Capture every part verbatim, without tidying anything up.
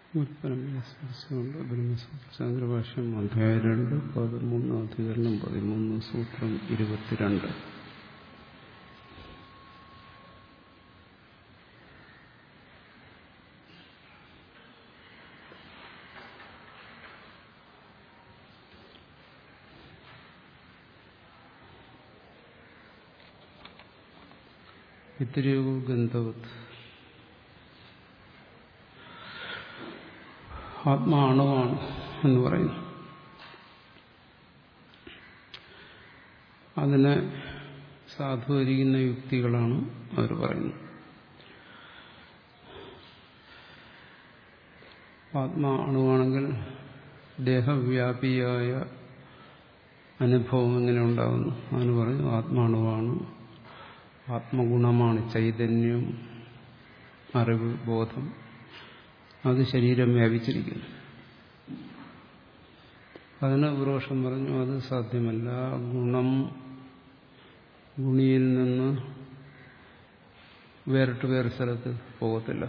ബ്രഹ്മസൂത്രഭാഷ്യം അധ്യായം രണ്ട് പതിമൂന്ന് അധികരണം പതിമൂന്ന് സൂത്രം ഇരുപത്തിരണ്ട്. വ്യതിരേകോ ഗന്ധവത് ആത്മാ അണുവാണ് എന്ന് പറയുന്നു. അതിനെ സാധൂകരിക്കുന്ന യുക്തികളാണ് അവർ പറയുന്നത്. ആത്മാ അണുവാണെങ്കിൽ ദേഹവ്യാപിയായ അനുഭവം എങ്ങനെ ഉണ്ടാകുന്നു? അതിന് പറഞ്ഞു ആത്മാണുവാണ്, ആത്മഗുണമാണ് ചൈതന്യം, അറിവ്, ബോധം. അത് ശരീരം വ്യാപിച്ചിരിക്കുന്നു. അതിന് പൂർവക്ഷം പറഞ്ഞു അത് സാധ്യമല്ല. ഗുണം ഗുണിയിൽ നിന്ന് വേറിട്ട് വേറെ സ്ഥലത്ത് പോകത്തില്ല.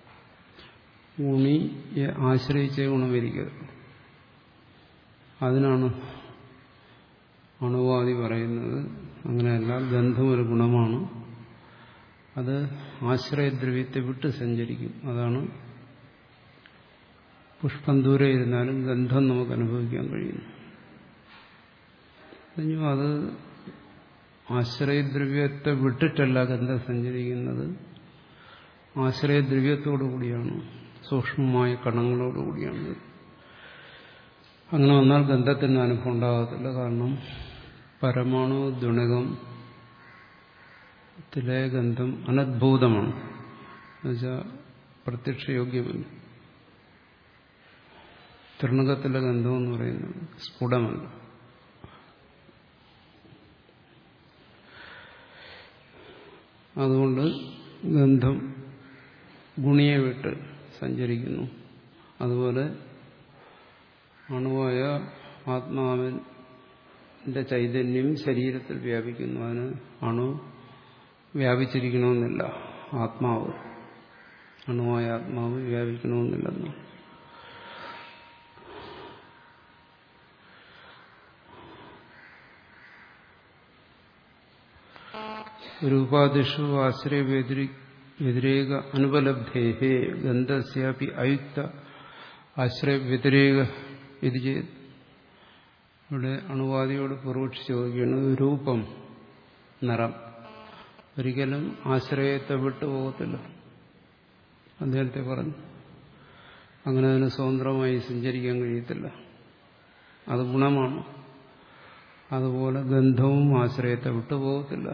ഗുണിയെ ആശ്രയിച്ചേ ഗുണമിരിക്കരുത്. അതിനാണ് അണുവാദി പറയുന്നത്. അങ്ങനെയല്ല, ഗന്ധം ഒരു ഗുണമാണ്. അത് ആശ്രയദ്രവ്യത്തെ വിട്ട് സഞ്ചരിക്കും. അതാണ് പുഷ്പം ദൂരെ ഇരുന്നാലും ഗന്ധം നമുക്ക് അനുഭവിക്കാൻ കഴിയുന്നു. അത് ആശ്രയദ്രവ്യത്തെ വിട്ടിട്ടല്ല ഗന്ധം സഞ്ചരിക്കുന്നത്, ആശ്രയദ്രവ്യത്തോടുകൂടിയാണ്, സൂക്ഷ്മമായ കണങ്ങളോടുകൂടിയാണ്. അങ്ങനെ വന്നാൽ ഗന്ധത്തിന് അനുഭവം ഉണ്ടാകത്തില്ല. കാരണം പരമാണു ദ്വിണകത്തിലെ ഗന്ധം അനദ്ഭുതമാണ്, എന്നുവെച്ചാൽ പ്രത്യക്ഷയോഗ്യമല്ല. തൃണകത്തിലെ ഗന്ധം എന്ന് പറയുന്നത് സ്ഫുടമല്ല. അതുകൊണ്ട് ഗന്ധം ഗുണിയെ വിട്ട് സഞ്ചരിക്കുന്നു. അതുപോലെ അണുവായ ആത്മാവിന്റെ ചൈതന്യം ശരീരത്തിൽ വ്യാപിക്കുന്നു. അതിന് അണു വ്യാപിച്ചിരിക്കണമെന്നില്ല. ആത്മാവ് അണുവായ ആത്മാവ് വ്യാപിക്കണമെന്നില്ലെന്ന്. രൂപാദിഷു ആശ്രയ വ്യതിരേക അനുപലബ്ധേഹേ ഗന്ധസ്യാപി അയുക്ത ആശ്രയ വ്യതിരേക ഇത് ചെയ്ത്. ഇവിടെ അണുവാദിയോട് പൂർവക്ഷി ചോദിക്കുന്നത് രൂപം, നിറം ഒരിക്കലും ആശ്രയത്തെ വിട്ടു പോകത്തില്ല. അദ്ദേഹത്തെ പറഞ്ഞു അങ്ങനെ അതിന് സ്വതന്ത്രമായി സഞ്ചരിക്കാൻ കഴിയത്തില്ല. അത് ഗുണമാണ്. അതുപോലെ ഗന്ധവും ആശ്രയത്തെ വിട്ടുപോകത്തില്ല.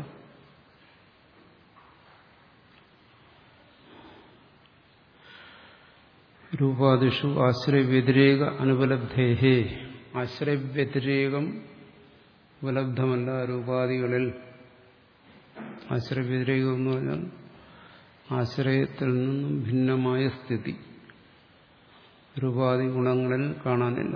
രൂപാദിഷു ആശ്രയവ്യതിരേക അനുപലബ്ധേഹേ. ആശ്രയവ്യതിരേകം ഉപലബ്ധമല്ല രൂപാദികളിൽ. ആശ്രയവ്യതിരേകം എന്ന് പറഞ്ഞാൽ ആശ്രയത്തിൽ നിന്നും ഭിന്നമായ സ്ഥിതി രൂപാദി ഗുണങ്ങളിൽ കാണാനില്ല.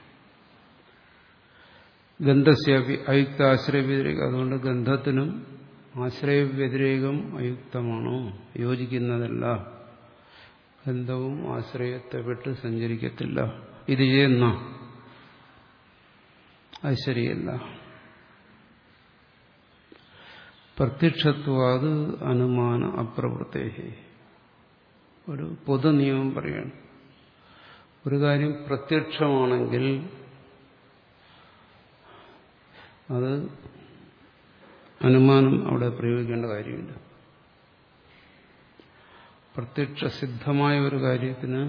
ഗന്ധസ്യാപി അയുക്ത ആശ്രയവ്യതിരേകം. അതുകൊണ്ട് ഗന്ധത്തിനും ആശ്രയവ്യതിരേകം അയുക്തമാണോ, യോജിക്കുന്നതല്ല. ഗന്ധവും ആശ്രയത്തെ വിട്ട് സഞ്ചരിക്കത്തില്ല. ഇത് ചെയ്യുന്ന അത് ശരിയല്ല. പ്രത്യക്ഷത്വാത് അനുമാന അപ്രവൃത്തേഹി. ഒരു പൊതു നിയമം പറയാണ്. ഒരു കാര്യം പ്രത്യക്ഷമാണെങ്കിൽ അത് അനുമാനം അവിടെ പ്രയോഗിക്കേണ്ട കാര്യമില്ല. പ്രത്യക്ഷസിദ്ധമായ ഒരു കാര്യത്തിന്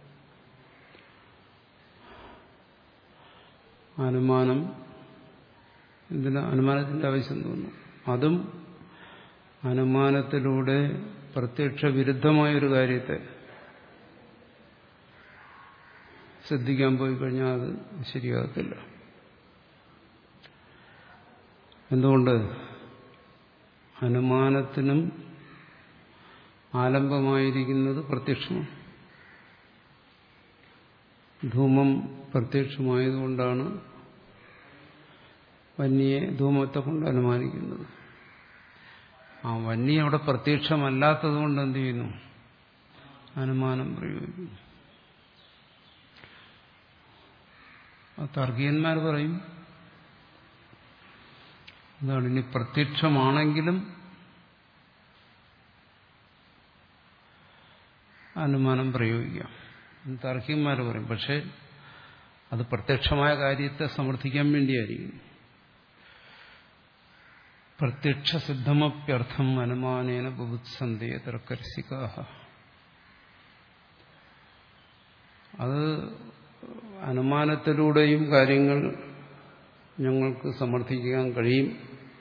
അനുമാനം എന്തിനാ അനുമാനത്തിന്റെ ആവശ്യം തോന്നുന്നു? അതും അനുമാനത്തിലൂടെ പ്രത്യക്ഷ വിരുദ്ധമായ ഒരു കാര്യത്തെ ശ്രദ്ധിക്കാൻ പോയി കഴിഞ്ഞാൽ അത് ശരിയാകത്തില്ല. എന്തുകൊണ്ട്? അനുമാനത്തിനും ആലംബമായിരിക്കുന്നത് പ്രത്യക്ഷമാണ്. ധൂമം പ്രത്യക്ഷമായതുകൊണ്ടാണ് വന്യെ ധൂമത്തെ കൊണ്ട് അനുമാനിക്കുന്നത്. ആ വന്യ അവിടെ പ്രത്യക്ഷമല്ലാത്തത് കൊണ്ട് എന്ത് ചെയ്യുന്നു? അനുമാനം പ്രയോഗിക്കുന്നു. താർക്കികന്മാർ പറയും എന്താണ്, ഇനി പ്രത്യക്ഷമാണെങ്കിലും അനുമാനം പ്രയോഗിക്കാം. താർക്കികന്മാർ പറയും. പക്ഷെ അത് പ്രത്യക്ഷമായ കാര്യത്തെ സമർത്ഥിക്കാൻ വേണ്ടിയായിരിക്കും. പ്രത്യക്ഷ സിദ്ധമപ്യർത്ഥം അനുമാനേന ബുഭുത്സന്ധേ തർക്കരസികാഹ. അത് അനുമാനത്തിലൂടെയും കാര്യങ്ങൾ ഞങ്ങൾക്ക് സമർത്ഥിക്കാൻ കഴിയും.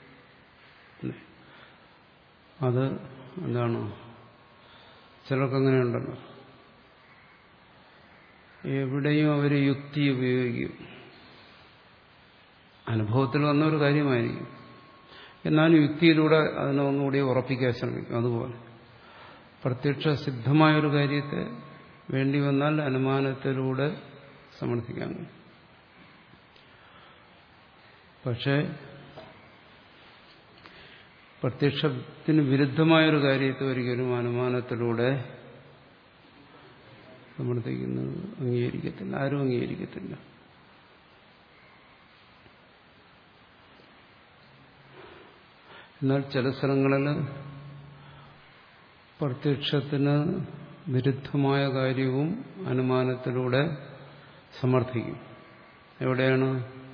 അത് എന്താണ്, ചിലർക്കങ്ങനെയുണ്ടല്ലോ, എവിടെയും അവർ യുക്തി ഉപയോഗിക്കും. അനുഭവത്തിൽ വന്ന ഒരു കാര്യമായിരിക്കും, എന്നാലും യുക്തിയിലൂടെ അതിനെ ഒന്നുകൂടി ഉറപ്പിക്കാൻ ശ്രമിക്കും. അതുപോലെ പ്രത്യക്ഷ സിദ്ധമായൊരു കാര്യത്തെ വേണ്ടി വന്നാൽ അനുമാനത്തിലൂടെ സമർത്ഥിക്കാൻ കഴിയും. പക്ഷേ പ്രത്യക്ഷത്തിന് വിരുദ്ധമായൊരു കാര്യത്തെ ഒരിക്കലും അനുമാനത്തിലൂടെ സമർത്ഥിക്കുന്നത് അംഗീകരിക്കത്തില്ല, ആരും അംഗീകരിക്കത്തില്ല. എന്നാൽ ചില സ്ഥലങ്ങളിൽ പ്രത്യക്ഷത്തിന് വിരുദ്ധമായ കാര്യവും അനുമാനത്തിലൂടെ സമർത്ഥിക്കും. എവിടെയാണ്?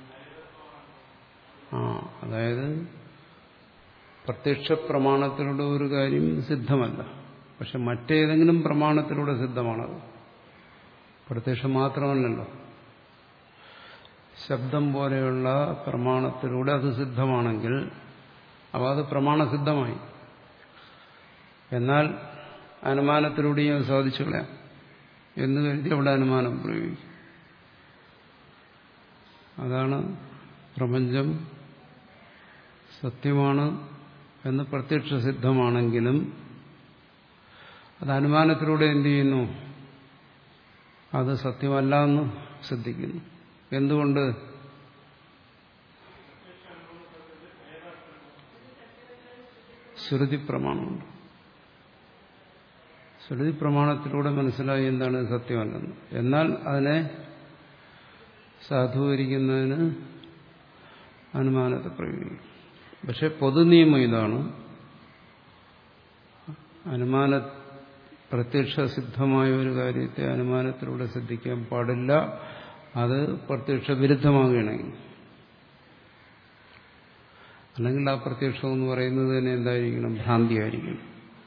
ആ അതായത് പ്രത്യക്ഷ പ്രമാണത്തിലൂടെ ഒരു കാര്യം സിദ്ധമല്ല, പക്ഷെ മറ്റേതെങ്കിലും പ്രമാണത്തിലൂടെ സിദ്ധമാണത്. പ്രത്യക്ഷം മാത്രമല്ലല്ലോ, ശബ്ദം പോലെയുള്ള പ്രമാണത്തിലൂടെ അത് സിദ്ധമാണെങ്കിൽ അപ്പോൾ അത് പ്രമാണസിദ്ധമായി. എന്നാൽ അനുമാനത്തിലൂടെയും അത് സാധിച്ചു കളയാം എന്ന് കരുതി അവിടെ അനുമാനം പ്രയോഗിക്കും. അതാണ് പ്രപഞ്ചം സത്യമാണ് എന്ന് പ്രത്യക്ഷ സിദ്ധമാണെങ്കിലും അത് അനുമാനത്തിലൂടെ എന്ത് ചെയ്യുന്നു? അത് സത്യമല്ല എന്ന് സിദ്ധിക്കുന്നു. എന്തുകൊണ്ട്? ശ്രുതി പ്രമാണമുണ്ട്. ശ്രുതി പ്രമാണത്തിലൂടെ മനസ്സിലായി എന്താണ് സത്യമല്ലെന്ന്. എന്നാൽ അതിനെ സാധൂകരിക്കുന്നതിന് അനുമാനത്തെ പ്രയോഗിക്കും. പക്ഷെ പൊതുനിയമം ഇതാണ്, അനുമാന പ്രത്യക്ഷ സിദ്ധമായ ഒരു കാര്യത്തെ അനുമാനത്തിലൂടെ സിദ്ധിക്കാൻ പാടില്ല. അത് പ്രത്യക്ഷ വിരുദ്ധമാകുകയാണെങ്കിൽ, അല്ലെങ്കിൽ ആ പ്രത്യക്ഷം എന്ന് പറയുന്നത് തന്നെ എന്തായിരിക്കണം? ഭ്രാന്തിയായിരിക്കണം.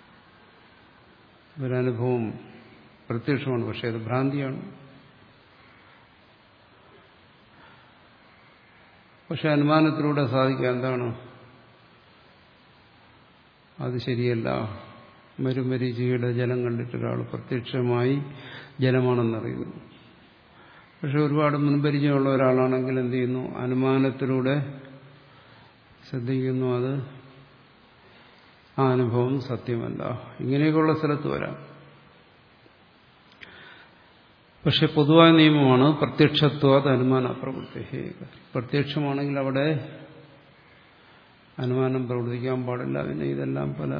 ഒരനുഭവം പ്രത്യക്ഷമാണ്, പക്ഷെ അത് ഭ്രാന്തിയാണ്. പക്ഷെ അനുമാനത്തിലൂടെ സാധിക്കുക എന്താണ്? അത് ശരിയല്ല. മരുമരീചിയുടെ ജലം കണ്ടിട്ട് ഒരാൾ പ്രത്യക്ഷമായി ജലമാണെന്നറിയുന്നു. പക്ഷെ ഒരുപാട് മുൻപരിചയമുള്ള ഒരാളാണെങ്കിൽ എന്ത് ചെയ്യുന്നു? അനുമാനത്തിലൂടെ ശ്രദ്ധിക്കുന്നു, അത് ആ അനുഭവം സത്യമല്ല. ഇങ്ങനെയൊക്കെയുള്ള സ്ഥലത്ത് വരാം. പക്ഷെ പൊതുവായ നിയമമാണ് പ്രത്യക്ഷത്വാത് അനുമാന പ്രവൃത്തി. പ്രത്യക്ഷമാണെങ്കിൽ അവിടെ അനുമാനം പ്രവർത്തിക്കാൻ പാടില്ല. പിന്നെ ഇതെല്ലാം പല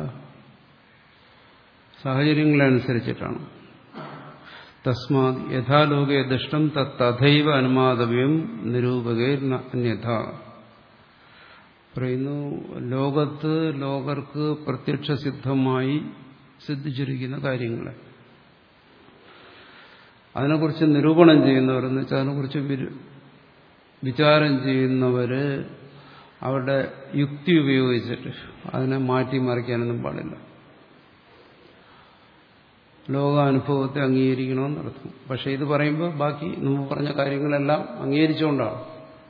സാഹചര്യങ്ങളനുസരിച്ചിട്ടാണ്. തസ്മാത് യഥാലോകേ ദൃഷ്ടം തഥൈവ അനുമാതവ്യം നിരൂപകേ അന്യഥ. പറയുന്നു, ലോകത്ത് ലോകർക്ക് പ്രത്യക്ഷ സിദ്ധമായി സിദ്ധിച്ചിരിക്കുന്ന കാര്യങ്ങളെ അതിനെക്കുറിച്ച് നിരൂപണം ചെയ്യുന്നവരെന്ന് വെച്ചാൽ അതിനെക്കുറിച്ച് വിചാരം ചെയ്യുന്നവര് അവരുടെ യുക്തി ഉപയോഗിച്ചിട്ട് അതിനെ മാറ്റിമറിക്കാനൊന്നും പാടില്ല. ലോകാനുഭവത്തെ അംഗീകരിക്കണമെന്നർത്ഥം. പക്ഷെ ഇത് പറയുമ്പോൾ ബാക്കി നമ്മൾ പറഞ്ഞ കാര്യങ്ങളെല്ലാം അംഗീകരിച്ചുകൊണ്ടാണ്.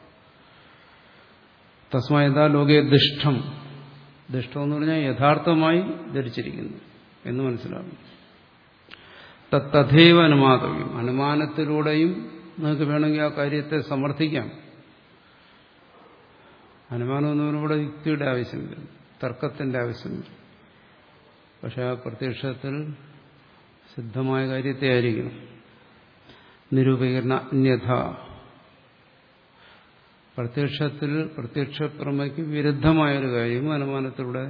തസ്മാ യഥാ ലോകേ ദുഷ്ടം. ദുഷ്ടം എന്ന് പറഞ്ഞാൽ യഥാർത്ഥമായി ധരിച്ചിരിക്കുന്നു എന്ന് മനസ്സിലാകും. തഥൈവ അനുമാതവ്യം. അനുമാനത്തിലൂടെയും നിങ്ങൾക്ക് വേണമെങ്കിൽ ആ കാര്യത്തെ സമർത്ഥിക്കാം. അനുമാനം എന്ന് പറയുമ്പോൾ ഇവിടെ യുക്തിയുടെ ആവശ്യം വരും, തർക്കത്തിന്റെ ആവശ്യം വരും. പക്ഷെ ആ പ്രത്യക്ഷത്തിൽ സിദ്ധമായ കാര്യത്തെ ആയിരിക്കണം. നിരൂപീകരണ അന്യഥ. പ്രത്യക്ഷത്തിൽ പ്രത്യക്ഷ പ്രമയ്ക്ക് വിരുദ്ധമായൊരു കാര്യം അനുമാനത്തിലൂടെ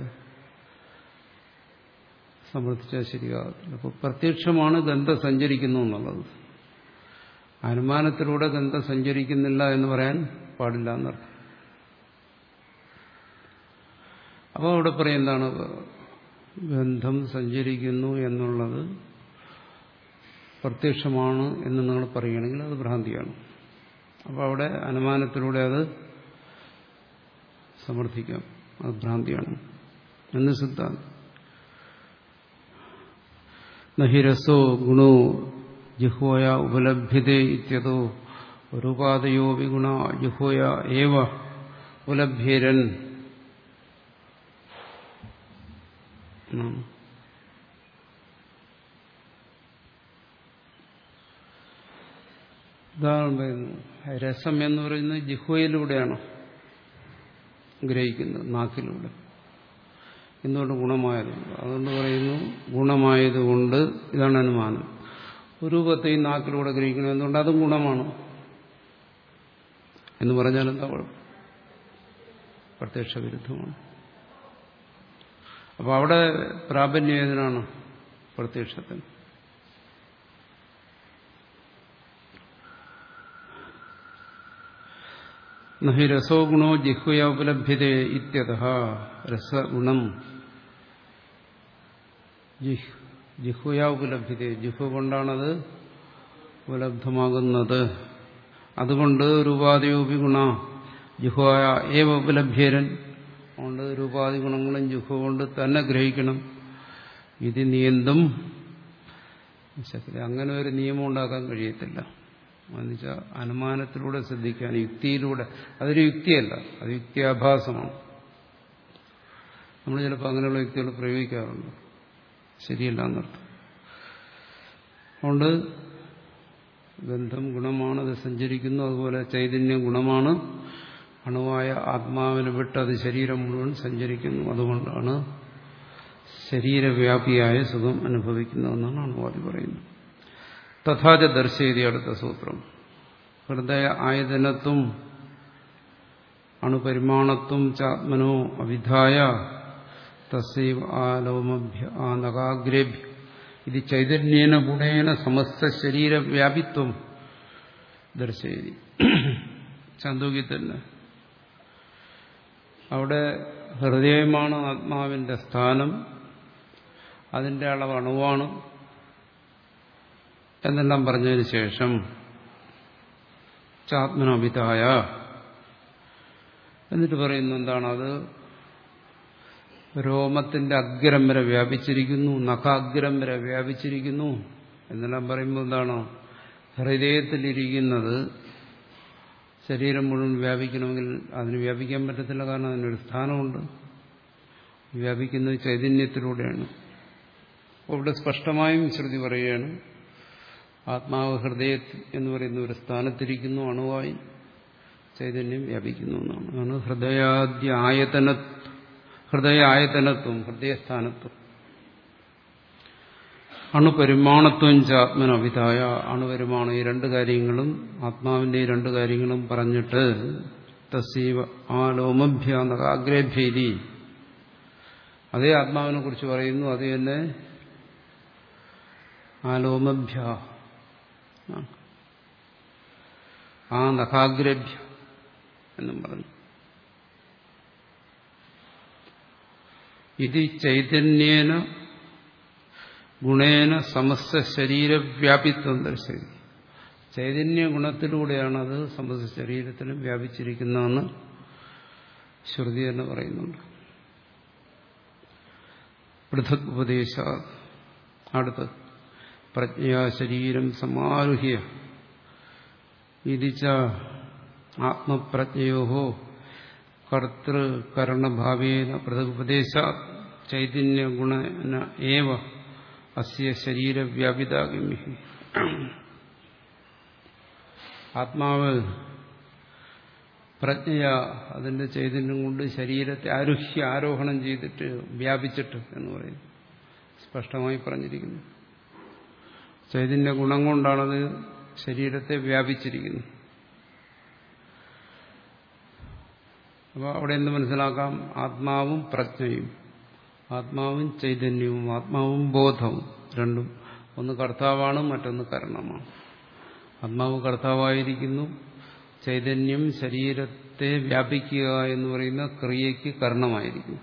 സമർത്ഥിച്ചാൽ ശരിയാകത്തില്ല. അപ്പോൾ പ്രത്യക്ഷമാണ് ഗന്ധം സഞ്ചരിക്കുന്നു എന്നുള്ളത്. അനുമാനത്തിലൂടെ ഗന്ധം സഞ്ചരിക്കുന്നില്ല എന്ന് പറയാൻ പാടില്ല എന്നർത്ഥം. അപ്പോൾ അവിടെ പറയും എന്താണ് ഗന്ധം സഞ്ചരിക്കുന്നു എന്നുള്ളത് പ്രത്യക്ഷമാണ് എന്ന് നിങ്ങൾ പറയുകയാണെങ്കിൽ അത് ഭ്രാന്തിയാണ്. അപ്പോൾ അവിടെ അനുമാനത്തിലൂടെ അത് സമർത്ഥിക്കാം, അത് ഭ്രാന്തിയാണ് എന്ന് സിദ്ധാന്തം. നഹി രസോ ഗുണോ ജിഹ്വയ ഉപലഭ്യതേ ഇത്യതോ രൂപാദയോ വിഗുണ ജിഹ്വയ ഏവ ഉപലഭ്യരൻ. ഉദാഹരണം പറയുന്നു, രസം എന്ന് പറയുന്നത് ജിഹ്വയിലൂടെയാണ് ഗ്രഹിക്കുന്നത്, നാക്കിലൂടെ. എന്തുകൊണ്ട്? ഗുണമായതുകൊണ്ട്. അതുകൊണ്ട് പറയുന്നു ഗുണമായതുകൊണ്ട് ഇതാണ് അനുമാനം. രൂപത്തെയും നാക്കിലൂടെ ഗ്രഹിക്കണം, എന്തുകൊണ്ട്? അതും ഗുണമാണ് എന്ന് പറഞ്ഞാൽ എന്താ കുഴപ്പം? പ്രത്യക്ഷ വിരുദ്ധമാണ്. അപ്പോൾ അവിടെ പ്രാബല്യം ഏതിനാണ്? പ്രത്യക്ഷത്തിന്. നഹി രസോ ഗുണോ ജിഹ്വയ ഉപലഭ്യതേ ഇത്യതഃ രസഗുണം ജിഹ്വയ ഉപലഭ്യതേ, ജിഹ്വ കൊണ്ടാണത് ഉപലബ്ധമാകുന്നത്. അതുകൊണ്ട് രൂപാദിയോപി ഗുണ ജിഹ്വയ ഏവ ഉപലഭ്യരൻ. അതുകൊണ്ട് രൂപാദി ഗുണങ്ങളും ജിഹ്വ കൊണ്ട് തന്നെ ഗ്രഹിക്കണം. ഇത് നിയന്തും ശക്തി. അങ്ങനെ ഒരു നിയമം ഉണ്ടാക്കാൻ കഴിയത്തില്ല. എന്നുവെച്ചാൽ അനുമാനത്തിലൂടെ ശ്രദ്ധിക്കാൻ, യുക്തിയിലൂടെ. അതൊരു യുക്തിയല്ല, അത് യുക്തിയാഭാസമാണ്. നമ്മൾ ചിലപ്പോൾ അങ്ങനെയുള്ള യുക്തികൾ പ്രയോഗിക്കാറുണ്ട്, ശരിയല്ല എന്നർത്ഥം. അതുകൊണ്ട് ഗന്ധം ഗുണമാണ്, അത് സഞ്ചരിക്കുന്നു. അതുപോലെ ചൈതന്യം ഗുണമാണ്, അണുവായ ആത്മാവിനെ വിട്ട് അത് ശരീരം മുഴുവൻ സഞ്ചരിക്കുന്നു. അതുകൊണ്ടാണ് ശരീരവ്യാപിയായ സുഖം അനുഭവിക്കുന്നതെന്നാണ് അണുവാദി പറയുന്നത്. തഥാച ദർശയതി, അടുത്ത സൂത്രം. ഹൃദയ ആയതനത്വം അണുപരിമാണത്വം ചാത്മനോ അവിധായ തസ്സൈവ ആലോമഭ്യ ആനകാഗ്രേഭ്യ ഇത് ചൈതന്യേന ഗുണേന സമസ്ത ശരീരവ്യാപിത്വം ദർശയതി. ചാന്തോക്യത്തിൽ തന്നെ അവിടെ ഹൃദയമാണ് ആത്മാവിന്റെ സ്ഥാനം, അതിന്റെ അളവ് അണുവാണ് എന്നെല്ലാം പറഞ്ഞതിന് ശേഷം ചാത്മനോഭിതായ എന്നിട്ട് പറയുന്നു എന്താണത്? രോമത്തിന്റെ അഗ്രം വരെ വ്യാപിച്ചിരിക്കുന്നു, നഖാഗ്രം വരെ വ്യാപിച്ചിരിക്കുന്നു എന്നെല്ലാം പറയുമ്പോൾ എന്താണ്? ഹൃദയത്തിലിരിക്കുന്നത് ശരീരം മുഴുവൻ വ്യാപിക്കണമെങ്കിൽ അതിന് വ്യാപിക്കാൻ പറ്റത്തില്ല, കാരണം അതിനൊരു സ്ഥാനമുണ്ട്. വ്യാപിക്കുന്നത് ചൈതന്യത്തിലൂടെയാണ്. ഇവിടെ സ്പഷ്ടമായും ശ്രുതി പറയുകയാണ്, ആത്മാവ് ഹൃദയ എന്ന് പറയുന്ന ഒരു സ്ഥാനത്തിരിക്കുന്നു, അണുവായി ചൈതന്യം വ്യാപിക്കുന്നു എന്നാണ്. അതാണ് ഹൃദയാദ്യ ആയതന ഹൃദയ ആയതനത്വം, ഹൃദയസ്ഥാനത്വം. അണുപരിമാണത്വം ചാത്മനവിധായ, അണുപരിമാണം, ഈ രണ്ട് കാര്യങ്ങളും ആത്മാവിന്റെ ഈ രണ്ട് കാര്യങ്ങളും പറഞ്ഞിട്ട് തസ്സീവ ആലോമഭ്യ നഖാഗ്രേഭ്യേതി, അതേ ആത്മാവിനെ കുറിച്ച് പറയുന്നു. അത് തന്നെ ആലോമഭ്യ ആ നഖാഗ്രഭ്യ എന്നും പറഞ്ഞു. ഇത് ചൈതന്യേന ഗുണേന സമസ്ത ശരീരവ്യാപിത്വം ദർശനം. ചൈതന്യ ഗുണത്തിലൂടെയാണത് സമസ്ത ശരീരത്തിലും വ്യാപിച്ചിരിക്കുന്നതെന്ന് ശ്രുതി തന്നെ പറയുന്നുണ്ട്. പൃഥക് ഉപദേശ. അടുത്ത് പ്രജ്ഞയാ ശരീരം സമാരുഹ്യ ഇതിച്ച ആത്മപ്രജ്ഞയോ കർത്തൃകരണഭാവേന പൃഥകുപദേശ ചൈതന്യ ഗുണന ഏവ അസ്യ ശരീരവ്യാപിതാഗമ്യ. ആത്മാവ് പ്രജ്ഞയ അതിന്റെ ചൈതന്യം കൊണ്ട് ശരീരത്തെ ആരുഹ്യ ആരോഹണം ചെയ്തിട്ട് വ്യാപിച്ചിട്ട് എന്ന് പറയുന്നു. സ്പഷ്ടമായി പറഞ്ഞിരിക്കുന്നു. ചൈതന്യ ഗുണം കൊണ്ടാണത് ശരീരത്തെ വ്യാപിച്ചിരിക്കുന്നത്. അപ്പോൾ അവിടെ എന്ത് മനസ്സിലാക്കാം? ആത്മാവും പ്രജ്ഞയും, ആത്മാവും ചൈതന്യവും, ആത്മാവും ബോധവും രണ്ടും. ഒന്ന് കർത്താവാണ്, മറ്റൊന്ന് കരണമാണ്. ആത്മാവ് കർത്താവായിരിക്കുന്നു. ചൈതന്യം ശരീരത്തെ വ്യാപിക്കുക എന്ന് പറയുന്ന ക്രിയയ്ക്ക് കാരണമായിരിക്കുന്നു.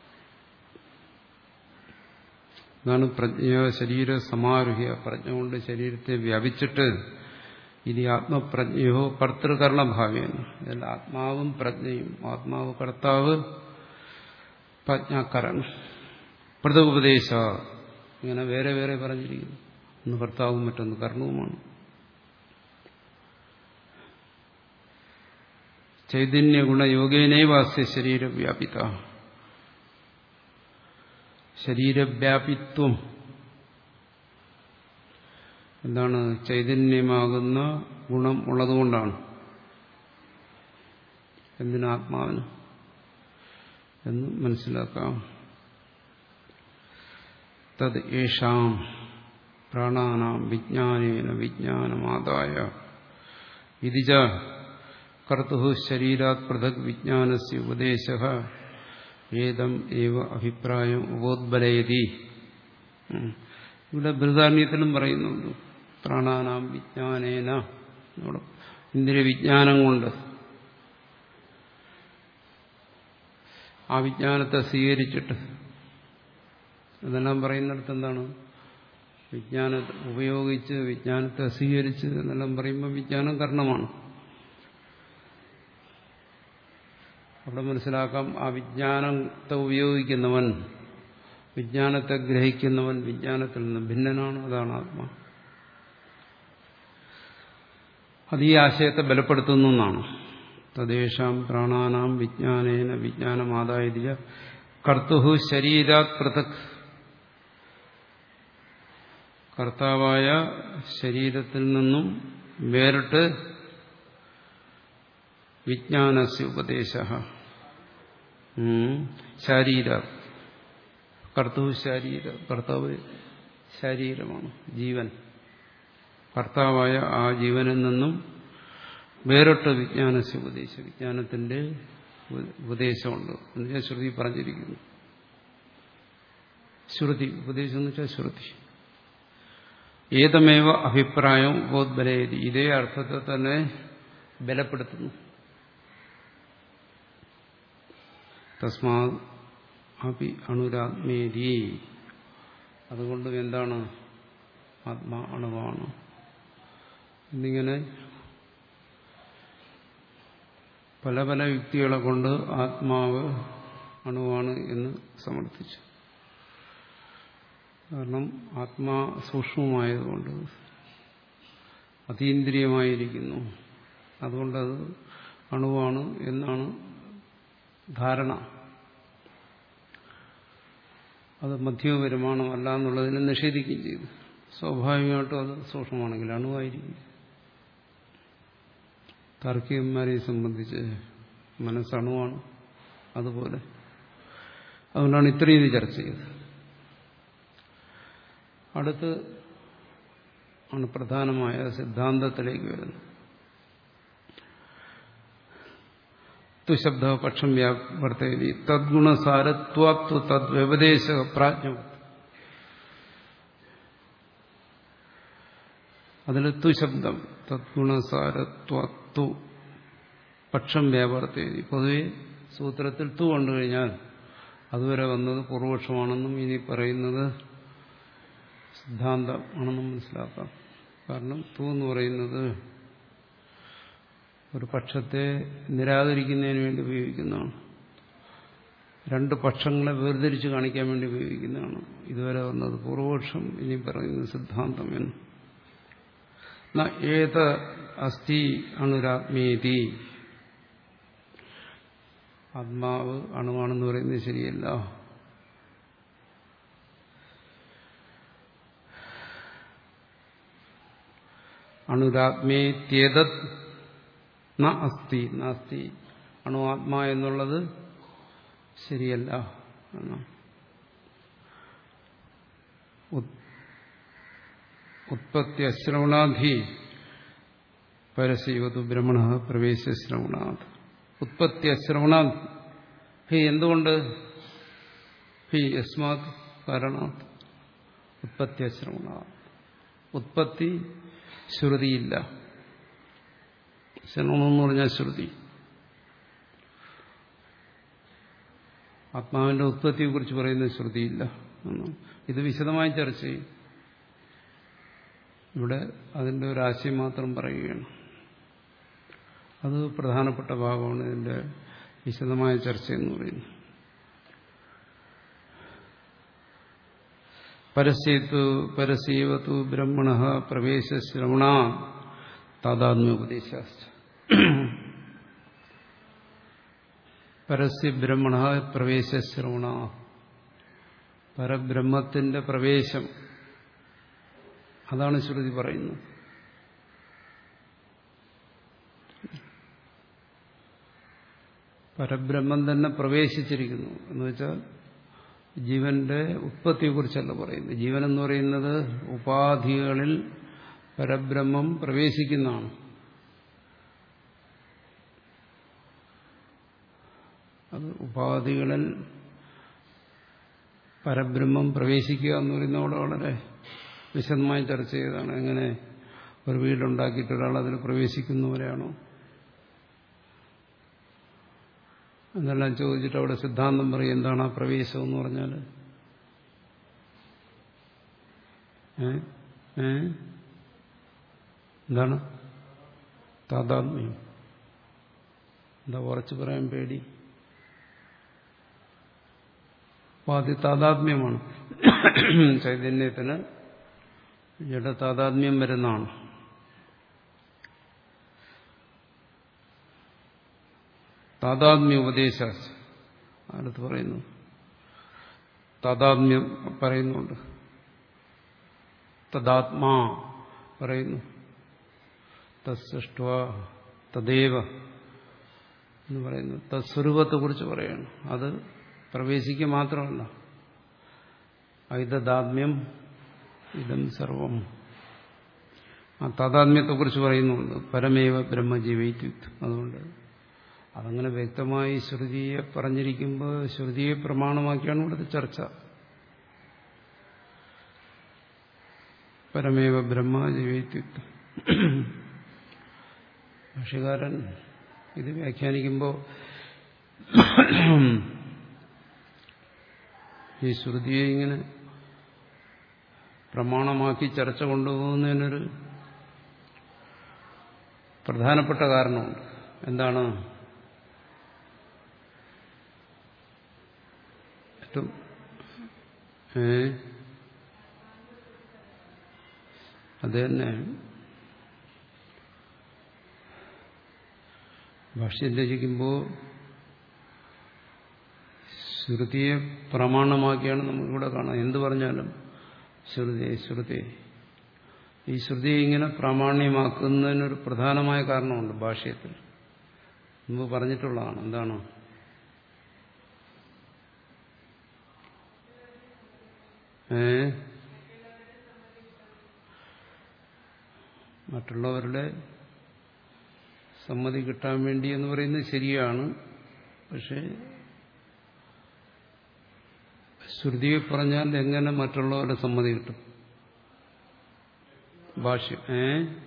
അതാണ് പ്രജ്ഞ ശരീര സമാരുഹ്യ. പ്രജ്ഞ കൊണ്ട് ശരീരത്തെ വ്യാപിച്ചിട്ട് ഇനി ആത്മപ്രജ്ഞയോ കർത്തൃകർണഭാവേന. ഇതിൽ ആത്മാവും പ്രജ്ഞയും, ആത്മാവ് കർത്താവ്, പ്രജ്ഞാകരണം, പൃഥകുപദേശ, ഇങ്ങനെ വേറെ വേറെ പറഞ്ഞിരിക്കുന്നു. ഒന്ന് കർത്താവും മറ്റൊന്ന് കർണവുമാണ്. ചൈതന്യഗുണയോഗേനൈവാസ്യ ശരീരവ്യാപിത. ശരീരവ്യാപിത്വം എന്താണ്? ചൈതന്യമാകുന്ന ഗുണം ഉള്ളതുകൊണ്ടാണ്. എന്തിനാത്മാവിന് എന്ന് മനസ്സിലാക്കാം. തത് യേഷാം പ്രാണാനാം വിജ്ഞാനേന വിജ്ഞാനമാദായ ഇതിജ കർത്തുഃ ശരീരാത് പൃഥക് വിജ്ഞാനസ്യ ഉപദേശഃ ഏതം ഏവ അഭിപ്രായം ഉപോദ്ബലയതി. ഇവിടെ ബൃഹദാരണ്യത്തിലും പറയുന്നുണ്ട് പ്രാണാനാം വിജ്ഞാനേന, ഇന്ദ്രിയവിജ്ഞാനം കൊണ്ട് ആ വിജ്ഞാനത്തെ സ്വീകരിച്ചിട്ട്. ഇതെല്ലാം പറയുന്നിടത്ത് എന്താണ്? വിജ്ഞാനത്തെ ഉപയോഗിച്ച് വിജ്ഞാനത്തെ സ്വീകരിച്ച് എന്നെല്ലാം പറയുമ്പോൾ വിജ്ഞാനം കർണമാണ്. അവിടെ മനസ്സിലാക്കാം, ആ വിജ്ഞാനത്തെ ഉപയോഗിക്കുന്നവൻ, വിജ്ഞാനത്തെ ഗ്രഹിക്കുന്നവൻ വിജ്ഞാനത്തിൽ നിന്ന് ഭിന്നനാണ്. അതാണ് ആത്മാ. അത് ഈ ആശയത്തെ ബലപ്പെടുത്തുന്നു എന്നാണ്. തദ്ദേശാം പ്രാണാനാം വിജ്ഞാനേന വിജ്ഞാനമാദായ കർത്തുഃ ശരീരാത് പൃഥക്. കർത്താവായ ശരീരത്തിൽ നിന്നും വേറിട്ട് വിജ്ഞാനസ്യ ഉപദേശഃ ശരീര. കർത്തുഃ ശരീര, കർത്താവ് ശരീരമാണ്, ജീവൻ. കർത്താവായ ആ ജീവനിൽ നിന്നും വേറിട്ട് വിജ്ഞാനസ്യ ഉപദേശം, വിജ്ഞാനത്തിന്റെ ഉപദേശമുണ്ട് എന്ന് ഞാൻ ശ്രുതി പറഞ്ഞിരിക്കുന്നു. ശ്രുതി ഉപദേശം എന്ന് വെച്ചാൽ ശ്രുതി. ഏതമേവ അഭിപ്രായം ഉപോദ്ബലയതി, ഇതേ അർത്ഥത്തെ തന്നെ ബലപ്പെടുത്തുന്നു. തസ്മാ അപി അണുരാത്മേരി, അതുകൊണ്ട് എന്താണ്? ആത്മാ അണുവാണ് എന്നിങ്ങനെ പല പല യുക്തികളെ കൊണ്ട് ആത്മാവ് അണുവാണ് എന്ന് സമർത്ഥിച്ചു. കാരണം ആത്മാ സൂക്ഷ്മമായതുകൊണ്ട്, അതീന്ദ്രിയമായിരിക്കുന്നു, അതുകൊണ്ടത് അണുവാണ് എന്നാണ് ധാരണ. അത് മധ്യമപരിമാണമല്ല എന്നുള്ളതിനെ നിഷേധിക്കുകയും ചെയ്തു. സ്വാഭാവികമായിട്ടും അത് സൂക്ഷ്മമാണെങ്കിൽ അണുവായിരിക്കും. താർക്കികന്മാരെ സംബന്ധിച്ച് മനസ്സണുവാണ്. അതുപോലെ അതുകൊണ്ടാണ് ഇത്രയും ഇത് ചർച്ച ചെയ്തത്. അടുത്ത് ആണ് പ്രധാനമായ സിദ്ധാന്തത്തിലേക്ക് വരുന്നത്. തുശബ്ദ പക്ഷം വർത്തയതി തദ്ഗുണസാരത്വാത്തു തദ്വ്യപദേശ പ്രാജ്ഞ. അതിൽ തുശബ്ദം തദ്ഗുണസാരത്വത്തു പക്ഷം വ്യാവർത്തയതി. പൊതുവെ സൂത്രത്തിൽ തു കണ്ടു കഴിഞ്ഞാൽ അതുവരെ വന്നത് പൂർവപക്ഷമാണെന്നും ഇനി പറയുന്നത് സിദ്ധാന്തം ആണെന്നും മനസ്സിലാക്കാം. കാരണം തു എന്ന് പറയുന്നത് ഒരു പക്ഷത്തെ നിരാകരിക്കുന്നതിന് വേണ്ടി ഉപയോഗിക്കുന്നതാണ്. രണ്ട് പക്ഷങ്ങളെ വേർതിരിച്ച് കാണിക്കാൻ വേണ്ടി ഉപയോഗിക്കുന്നതാണ്. ഇതുവരെ വന്നത് പൂർവപക്ഷം, ഇനി പറയുന്നത് സിദ്ധാന്തം എന്ന്. ഏത അസ്ഥി അണുരാത്മേതി, ആത്മാവ് അണുവാണെന്ന് പറയുന്നത് ശരിയല്ല. അണുരാത്മേത്യേതത് ന അസ്തി നാസ്തി, അണു ആത്മാ എന്നുള്ളത് ശരിയല്ല എന്നാണ്. ഉത്പത്തി അശ്രവണാധി പരസ്യവതു ബ്രഹ്മണ പ്രവേശ ശ്രവണാത്. ഉത്പത്തി അശ്രവണാത് ഹി, എന്തുകൊണ്ട്? ഹി യസ്മാത് കാരണാത്. ഉത്പത്തി അശ്രവണാത്, ഉത്പത്തി ശ്രുതിയില്ല, ശരണമെന്ന് പറഞ്ഞാൽ ശ്രുതി. ആത്മാവിന്റെ ഉത്പത്തിയെക്കുറിച്ച് പറയുന്ന ശ്രുതിയില്ല എന്നാണ്. ഇത് വിശദമായി ചർച്ച ചെയ്യും. ഇവിടെ അതിൻ്റെ ഒരു ആശയം മാത്രം പറയുകയാണ്. അത് പ്രധാനപ്പെട്ട ഭാഗമാണ് ഇതിൻ്റെ വിശദമായ ചർച്ച എന്ന് പറയുന്നത്. പരസ്യത്തു പരസ്യവതു ബ്രഹ്മണ പ്രവേശ ശ്രവണ താദാത്മ്യോപദേശാശ്ച. പരസ്യ ബ്രഹ്മണ പ്രവേശ ശ്രവണ, പരബ്രഹ്മത്തിന്റെ പ്രവേശം, അതാണ് ശ്രുതി പറയുന്നത്. പരബ്രഹ്മം തന്നെ പ്രവേശിച്ചിരിക്കുന്നു എന്ന് വെച്ചാൽ ജീവന്റെ ഉത്പത്തിയെക്കുറിച്ചല്ല പറയുന്നത്. ജീവൻ എന്ന് പറയുന്നത് ഉപാധികളിൽ പരബ്രഹ്മം പ്രവേശിക്കുന്നതാണ്. അത് ഉപാധികളിൽ പരബ്രഹ്മം പ്രവേശിക്കുക എന്ന് പറയുന്നതോടെ വളരെ വിശദമായി ചർച്ച ചെയ്തതാണ്. എങ്ങനെ ഒരു വീടുണ്ടാക്കിയിട്ട് ഒരാൾ അതിൽ പ്രവേശിക്കുന്നവരെയാണോ എന്നെല്ലാം ചോദിച്ചിട്ട് അവിടെ സിദ്ധാന്തം പറയും. എന്താണ് ആ പ്രവേശം എന്ന് പറഞ്ഞാൽ? ഏ ഏ എന്താണ് താദാത്മ്യം? എന്താ ഉറച്ചു പറയാൻ പേടി? ആദ്യ താദാത്മ്യമാണ്. ചൈതന്യത്തിന് ജഡ താദാത്മ്യം വരുന്നതാണ്. താദാത്മ്യ ഉപദേശ അടുത്ത് പറയുന്നു. താദാത്മ്യം പറയുന്നുണ്ട്. തദാത്മാ പറയുന്നു. തത്സൃഷ്ട്വാ തദേവ എന്ന് പറയുന്നു. തത്സ്വരൂപത്തെ കുറിച്ച് പറയുന്നു. അത് പ്രവേശിക്കുക മാത്രമല്ല, ഐതദാത്മ്യം ഇതം സർവം, ആ താദാത്മ്യത്തെക്കുറിച്ച് പറയുന്നുണ്ട്. പരമേവ ബ്രഹ്മജീവൈത്യുക്ത്. അതുകൊണ്ട് അതങ്ങനെ വ്യക്തമായി ശ്രുതിയെ പറഞ്ഞിരിക്കുമ്പോൾ ശ്രുതിയെ പ്രമാണമാക്കിയാണ് ഇവിടുത്തെ ചർച്ച. പരമേവ ബ്രഹ്മജീവൈത്യുക്ത്. ഭാഷ്യകാരൻ ഇത് വ്യാഖ്യാനിക്കുമ്പോൾ ഈ ശ്രുതിയെ ഇങ്ങനെ പ്രമാണമാക്കി ചർച്ച കൊണ്ടുപോകുന്നതിനൊരു പ്രധാനപ്പെട്ട കാരണമുണ്ട്. എന്താണ്? ഏറ്റവും ഏ അത് തന്നെ ഭാഷ്യം രചിക്കുമ്പോൾ ശ്രുതിയെ പ്രമാണമാക്കിയാണ് നമുക്കിവിടെ കാണാം. എന്ത് പറഞ്ഞാലും ശ്രുതി ശ്രുതി ഈ ശ്രുതിയെ ഇങ്ങനെ പ്രാമാണ്യമാക്കുന്നതിനൊരു പ്രധാനമായ കാരണമുണ്ട്. ഭാഷ്യത്തിൽ മുമ്പ് പറഞ്ഞിട്ടുള്ളതാണ്. എന്താണ്? ഏ മറ്റുള്ളവരുടെ സമ്മതി കിട്ടാൻ വേണ്ടി എന്ന് പറയുന്നത് ശരിയാണ്. പക്ഷെ ശ്രുതിയെ പറഞ്ഞാൽ എങ്ങനെ മറ്റുള്ളവരുടെ സമ്മതി കിട്ടും? ഭാഷ്യം ഏ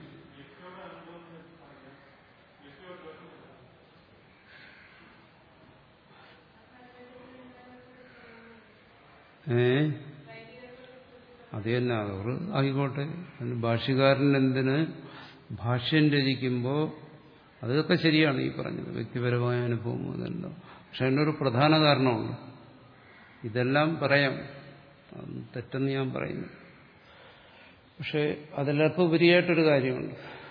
ഏ അത് തന്നെ അവർ ആയിക്കോട്ടെ. ഭാഷ്യകാരൻ എന്തിന് ഭാഷ്യം രചിക്കുമ്പോൾ അതൊക്കെ ശരിയാണ് ഈ പറഞ്ഞത്, വ്യക്തിപരമായ അനുഭവം അതെല്ലാം. പക്ഷെ അതിനൊരു പ്രധാന കാരണമുണ്ട്. ഇതെല്ലാം പറയാം, തെറ്റെന്ന് ഞാൻ പറയുന്നു. പക്ഷെ അതിലൊക്കെ ഉപരിയായിട്ടൊരു കാര്യമുണ്ട്.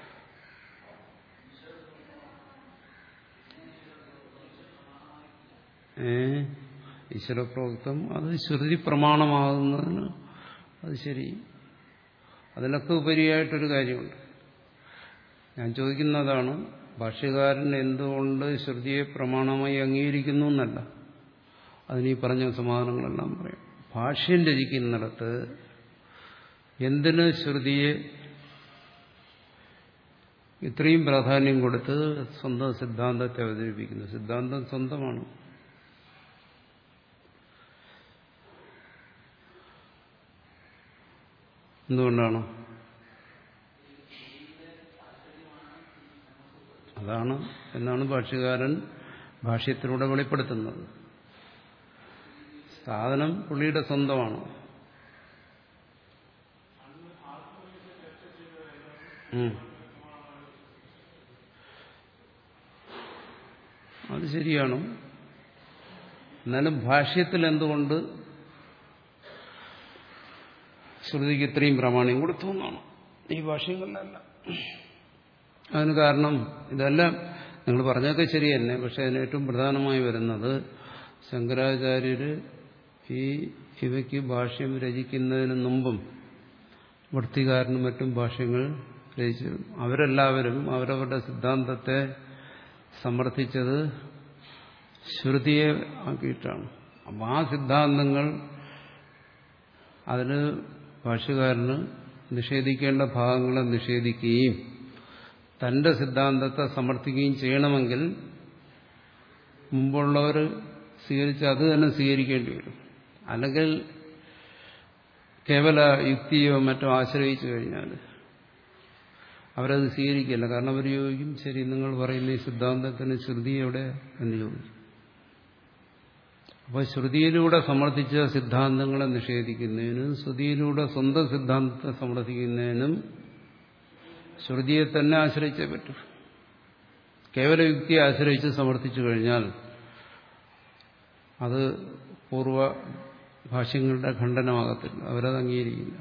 ഏ ഈശ്വരപ്രോക്തം അത് ശ്രുതി പ്രമാണമാകുന്നതിന് അത് ശരി. അതിലൊക്കെ ഉപരിയായിട്ടൊരു കാര്യമുണ്ട്. ഞാൻ ചോദിക്കുന്നതാണ്, ഭാഷ്യകാരൻ എന്തുകൊണ്ട് ശ്രുതിയെ പ്രമാണമായി അംഗീകരിക്കുന്നു എന്നല്ല. അതിനീ പറഞ്ഞ സമാധാനങ്ങളെല്ലാം പറയാം. ഭാഷ്യം രചിക്കുന്നിടത്ത് എന്തിന് ശ്രുതിയെ ഇത്രയും പ്രാധാന്യം കൊടുത്ത് സ്വന്തം സിദ്ധാന്തത്തെ അവതരിപ്പിക്കുന്നു? സിദ്ധാന്തം സ്വന്തമാണ്. എന്തുകൊണ്ടാണ്? അതാണ് എന്നാണ് ഭാഷ്യകാരൻ ഭാഷ്യത്തിലൂടെ വെളിപ്പെടുത്തുന്നത്. സാധനം പുള്ളിയുടെ സ്വന്തമാണ്. അത് ശരിയാണ്. എന്നാലും ഭാഷ്യത്തിൽ എന്തുകൊണ്ട് ശ്രുതിക്ക് ഇത്രയും പ്രാമാണ്യം കൊടുത്തു എന്നാണ് ഈ ഭാഷ്യങ്ങളിലല്ല. അതിന് കാരണം ഇതെല്ലാം നിങ്ങൾ പറഞ്ഞതൊക്കെ ശരി തന്നെ. പക്ഷെ അതിന് ഏറ്റവും പ്രധാനമായി വരുന്നത് ശങ്കരാചാര്യര് ഈ ഇവയ്ക്ക് ഭാഷ്യം രചിക്കുന്നതിന് മുമ്പും വൃത്തികാരനും മറ്റും ഭാഷ്യങ്ങൾ രചിച്ചിരുന്നു. അവരെല്ലാവരും അവരവരുടെ സിദ്ധാന്തത്തെ സമർത്ഥിച്ചത് ശ്രുതിയെ ആക്കിയിട്ടാണ്. അപ്പം ആ സിദ്ധാന്തങ്ങൾ അതിന് ഭാഷ്യകാരന് നിഷേധിക്കേണ്ട ഭാഗങ്ങളെ നിഷേധിക്കുകയും തന്റെ സിദ്ധാന്തത്തെ സമർത്ഥിക്കുകയും ചെയ്യണമെങ്കിൽ മുമ്പുള്ളവർ സ്വീകരിച്ച് അത് തന്നെ സ്വീകരിക്കേണ്ടി വരും. അല്ലെങ്കിൽ കേവല യുക്തിയോ മറ്റോ ആശ്രയിച്ചു കഴിഞ്ഞാൽ അവരത് സ്വീകരിക്കില്ല. കാരണം അവർ ചോദിക്കും, ശരി നിങ്ങൾ പറയുന്ന ഈ സിദ്ധാന്തത്തിന് ശ്രുതി എവിടെ എന്ന് ചോദിക്കും. അപ്പോൾ ശ്രുതിയിലൂടെ സമർത്ഥിച്ച സിദ്ധാന്തങ്ങളെ നിഷേധിക്കുന്നതിനും ശ്രുതിയിലൂടെ സ്വന്തം സിദ്ധാന്തത്തെ സമർത്ഥിക്കുന്നതിനും ശ്രുതിയെ തന്നെ ആശ്രയിച്ചേ പറ്റൂ. കേവല യുക്തിയെ ആശ്രയിച്ച് സമർത്ഥിച്ചു കഴിഞ്ഞാൽ അത് പൂർവ ഭാഷ്യങ്ങളുടെ ഖണ്ഡനമാകത്തില്ല. അവരത് അംഗീകരിക്കില്ല.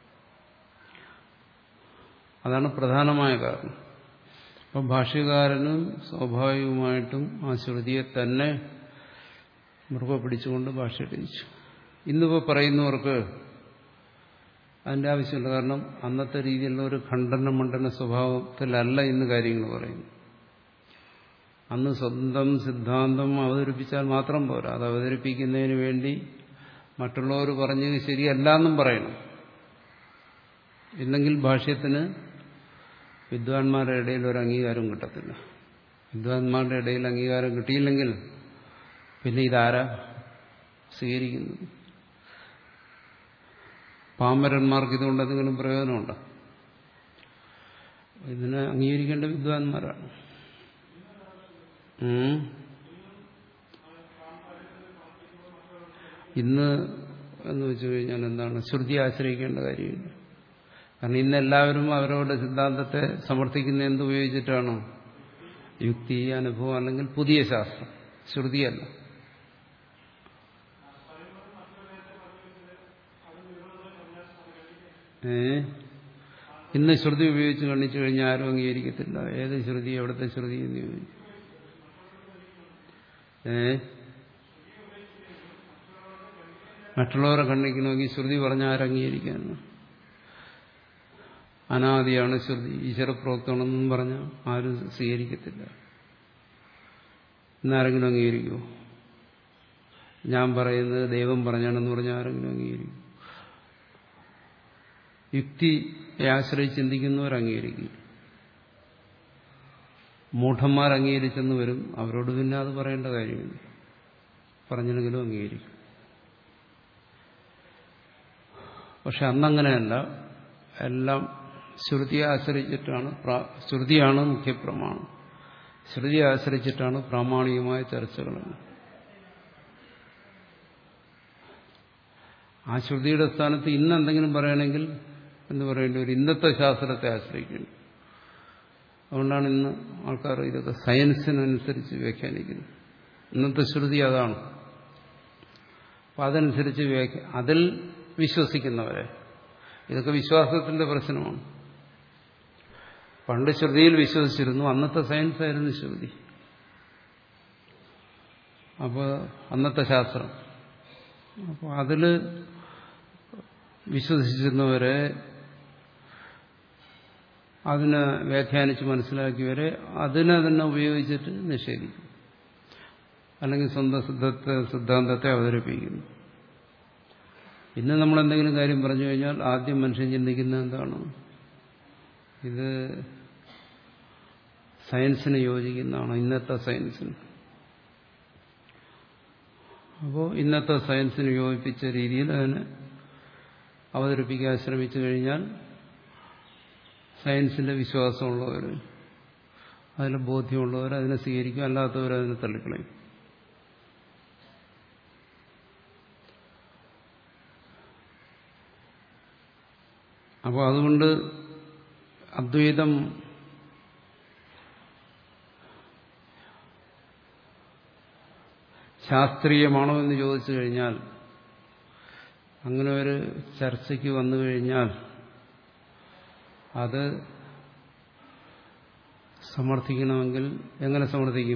അതാണ് പ്രധാനമായ കാരണം. അപ്പം ഭാഷ്യകാരനും സ്വാഭാവികമായിട്ടും ആ ശ്രുതിയെ തന്നെ മുറുകെ പിടിച്ചുകൊണ്ട് ഭാഷ രചിച്ചു. ഇന്നിപ്പോൾ പറയുന്നവർക്ക് അതിൻ്റെ ആവശ്യമില്ല. കാരണം അന്നത്തെ രീതിയിലുള്ള ഒരു ഖണ്ഡന മണ്ഡന സ്വഭാവത്തിലല്ല ഇന്ന് കാര്യങ്ങൾ പറയുന്നു. അന്ന് സ്വന്തം സിദ്ധാന്തം അവതരിപ്പിച്ചാൽ മാത്രം പോരാ. അത് അവതരിപ്പിക്കുന്നതിന് വേണ്ടി മറ്റുള്ളവർ പറഞ്ഞത് ശരിയല്ല എന്നും പറയണം. ഇല്ലെങ്കിൽ ഭാഷ്യത്തിന് വിദ്വാൻമാരുടെ ഇടയിൽ ഒരു അംഗീകാരം കിട്ടത്തില്ല. വിദ്വാൻമാരുടെ ഇടയിൽ അംഗീകാരം കിട്ടിയില്ലെങ്കിൽ പിന്നെ ഇതാരാ സ്വീകരിക്കുന്നത്? പാമരന്മാർക്ക് ഇതുകൊണ്ട് എന്തെങ്കിലും പ്രയോജനമുണ്ടോ? ഇതിനെ അംഗീകരിക്കേണ്ട വിദ്വാൻമാരാണ്. ഇന്ന് എന്ന് വെച്ചു കഴിഞ്ഞാൽ എന്താണ്? ശ്രുതി ആശ്രയിക്കേണ്ട കാര്യമില്ല. കാരണം ഇന്ന് എല്ലാവരും അവരവരുടെ സിദ്ധാന്തത്തെ സമർത്ഥിക്കുന്ന എന്തുപയോഗിച്ചിട്ടാണ്? യുക്തി, അനുഭവം, അല്ലെങ്കിൽ പുതിയ ശാസ്ത്രം, ശ്രുതിയല്ല. ഏ ഇന്ന് ശ്രുതി ഉപയോഗിച്ച് കണ്ണിച്ചു കഴിഞ്ഞാൽ ആരും അംഗീകരിക്കത്തില്ല. ഏത് ശ്രുതി, എവിടുത്തെ ശ്രുതി എന്ന് ചോദിക്കും. ഏ മറ്റുള്ളവരെ ഖണ്ഡിക്കണമെങ്കിൽ ശ്രുതി പറഞ്ഞാൽ ആരംഗീകരിക്കാന്ന്? അനാദിയാണ് ശ്രുതി, ഈശ്വരപ്രോക്തമാണെന്നും പറഞ്ഞാൽ ആരും സ്വീകരിക്കത്തില്ല. ഇന്നാരെങ്കിലും അംഗീകരിക്കുമോ? ഞാൻ പറയുന്നത് ദൈവം പറഞ്ഞാണെന്ന് പറഞ്ഞാൽ ആരെങ്കിലും അംഗീകരിക്കും? യുക്തിയെ ആശ്രയിച്ച് ചിന്തിക്കുന്നവർ അംഗീകരിക്കും. മൂഢന്മാർ അംഗീകരിച്ചെന്ന് വരും. അവരോട് പിന്നെ അത് പറയേണ്ട കാര്യമില്ല. പറഞ്ഞില്ലെങ്കിലും അംഗീകരിക്കും. പക്ഷെ അന്നങ്ങനെയല്ല. എല്ലാം ശ്രുതിയെ ആശ്രയിച്ചിട്ടാണ്. ശ്രുതിയാണ് മുഖ്യപ്രമാണം. ശ്രുതിയെ ആശ്രയിച്ചിട്ടാണ് പ്രാമാണികമായ ചർച്ചകൾ. ആ ശ്രുതിയുടെ സ്ഥാനത്ത് ഇന്ന് എന്തെങ്കിലും പറയണമെങ്കിൽ എന്ന് പറയേണ്ടി വരും. ഇന്നത്തെ ശാസ്ത്രത്തെ ആശ്രയിക്കുന്നു. അതുകൊണ്ടാണ് ഇന്ന് ആൾക്കാർ ഇതൊക്കെ സയൻസിനനുസരിച്ച് വ്യാഖ്യാനിക്കുന്നത്. ഇന്നത്തെ ശ്രുതി അതാണ്. അപ്പം അതനുസരിച്ച് വ്യാഖ്യ അതിൽ വിശ്വസിക്കുന്നവരെ, ഇതൊക്കെ വിശ്വാസത്തിന്റെ പ്രശ്നമാണ്. പണ്ട് ശ്രുതിയിൽ വിശ്വസിച്ചിരുന്നു. അന്നത്തെ സയൻസ് ആയിരുന്നു ശ്രുതി. അപ്പോൾ അന്നത്തെ ശാസ്ത്രം. അപ്പോൾ അതിൽ വിശ്വസിച്ചിരുന്നവരെ, അതിനെ വ്യാഖ്യാനിച്ച് മനസ്സിലാക്കിയവരെ അതിനെ തന്നെ ഉപയോഗിച്ചിട്ട് നിഷേധിക്കും. അല്ലെങ്കിൽ സ്വന്തം സിദ്ധത്തെ സിദ്ധാന്തത്തെ അവതരിപ്പിക്കുന്നു. ഇന്ന് നമ്മൾ എന്തെങ്കിലും കാര്യം പറഞ്ഞു കഴിഞ്ഞാൽ ആദ്യം മനുഷ്യൻ ചിന്തിക്കുന്നത് എന്താണ്? ഇത് സയൻസിന് യോജിക്കുന്നതാണ്, ഇന്നത്തെ സയൻസിന്. അപ്പോൾ ഇന്നത്തെ സയൻസിന് യോജിപ്പിച്ച രീതിയിൽ അതിനെ അവതരിപ്പിക്കാൻ ശ്രമിച്ചു കഴിഞ്ഞാൽ സയൻസിന്റെ വിശ്വാസമുള്ളവർ അതിൽ ബോധ്യമുള്ളവർ അതിനെ സ്വീകരിക്കും, അല്ലാത്തവർ അതിനെ തള്ളിക്കളയും. അപ്പോൾ അതുകൊണ്ട് അദ്വൈതം ശാസ്ത്രീയമാണോ എന്ന് ചോദിച്ചു കഴിഞ്ഞാൽ, അങ്ങനെ ഒരു ചർച്ചയ്ക്ക് വന്നു കഴിഞ്ഞാൽ അത് സമർത്ഥിക്കണമെങ്കിൽ എങ്ങനെ സമർത്ഥിക്കും?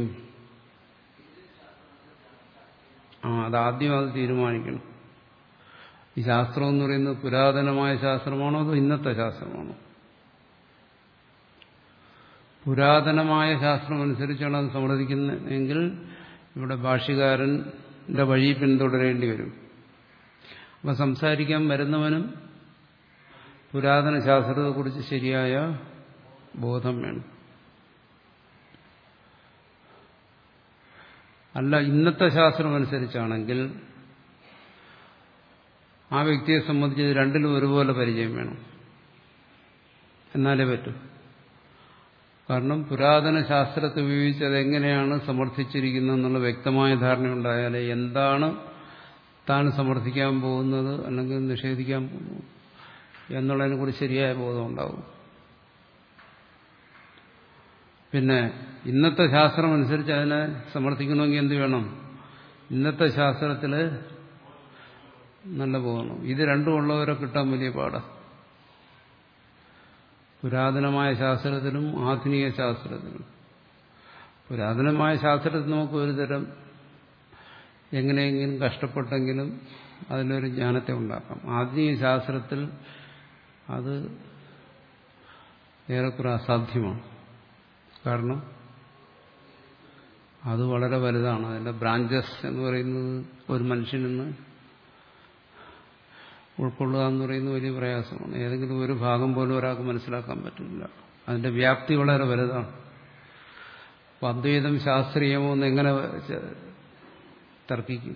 ആ അതാദ്യം അത് തീരുമാനിക്കണം. ഈ ശാസ്ത്രം എന്ന് പറയുന്നത് പുരാതനമായ ശാസ്ത്രമാണോ അതോ ഇന്നത്തെ ശാസ്ത്രമാണോ? പുരാതനമായ ശാസ്ത്രം അനുസരിച്ചാണ് അത് സമർത്ഥിക്കുന്നതെങ്കിൽ ഇവിടെ ഭാഷ്യകാരന്റെ വഴി പിന്തുടരേണ്ടി വരും. അപ്പം സംസാരിക്കാൻ വരുന്നവനും പുരാതന ശാസ്ത്രത്തെക്കുറിച്ച് ശരിയായ ബോധം വേണം. അല്ല, ഇന്നത്തെ ശാസ്ത്രം അനുസരിച്ചാണെങ്കിൽ ആ വ്യക്തിയെ സംബന്ധിച്ച് രണ്ടിലും ഒരുപോലെ പരിചയം വേണം, എന്നാലേ പറ്റൂ. കാരണം പുരാതന ശാസ്ത്രത്തെ ഉപയോഗിച്ച് അതെങ്ങനെയാണ് സമർത്ഥിച്ചിരിക്കുന്നത് എന്നുള്ള വ്യക്തമായ ധാരണയുണ്ടായാലേ എന്താണ് താൻ സമർത്ഥിക്കാൻ പോകുന്നത് അല്ലെങ്കിൽ നിഷേധിക്കാൻ പോകുന്നത് എന്നുള്ളതിനെക്കുറിച്ച് ശരിയായ ബോധം ഉണ്ടാവും. പിന്നെ ഇന്നത്തെ ശാസ്ത്രം അനുസരിച്ച് അതിനെ സമർത്ഥിക്കണമെങ്കിൽ എന്ത് വേണം? ഇന്നത്തെ ശാസ്ത്രത്തിൽ നല്ല ബോധം. ഇത് രണ്ടും ഉള്ളവരെ കിട്ടാൻ വലിയ പാടാണ്. പുരാതനമായ ശാസ്ത്രത്തിലും ആധുനിക ശാസ്ത്രത്തിലും. പുരാതനമായ ശാസ്ത്രത്തിൽ നമുക്ക് ഒരു തരം എങ്ങനെയെങ്കിലും കഷ്ടപ്പെട്ടെങ്കിലും അതിലൊരു ജ്ഞാനത്തെ ഉണ്ടാക്കാം. ആധുനിക ശാസ്ത്രത്തിൽ അത് ഏറെക്കുറെ അസാധ്യമാണ്. കാരണം അത് വളരെ വലുതാണ്. അതിന്റെ ബ്രാഞ്ചസ് എന്ന് പറയുന്നത് ഒരു മനുഷ്യനിൽ നിന്ന് ഉൾക്കൊള്ളുക എന്ന് പറയുന്നത് വലിയ പ്രയാസമാണ്. ഏതെങ്കിലും ഒരു ഭാഗം പോലും ഒരാൾക്ക് മനസ്സിലാക്കാൻ പറ്റില്ല. അതിന്റെ വ്യാപ്തി വളരെ വലുതാണ്. അപ്പം അദ്വൈതം ശാസ്ത്രീയമോ എന്ന് എങ്ങനെ തർക്കിക്കും?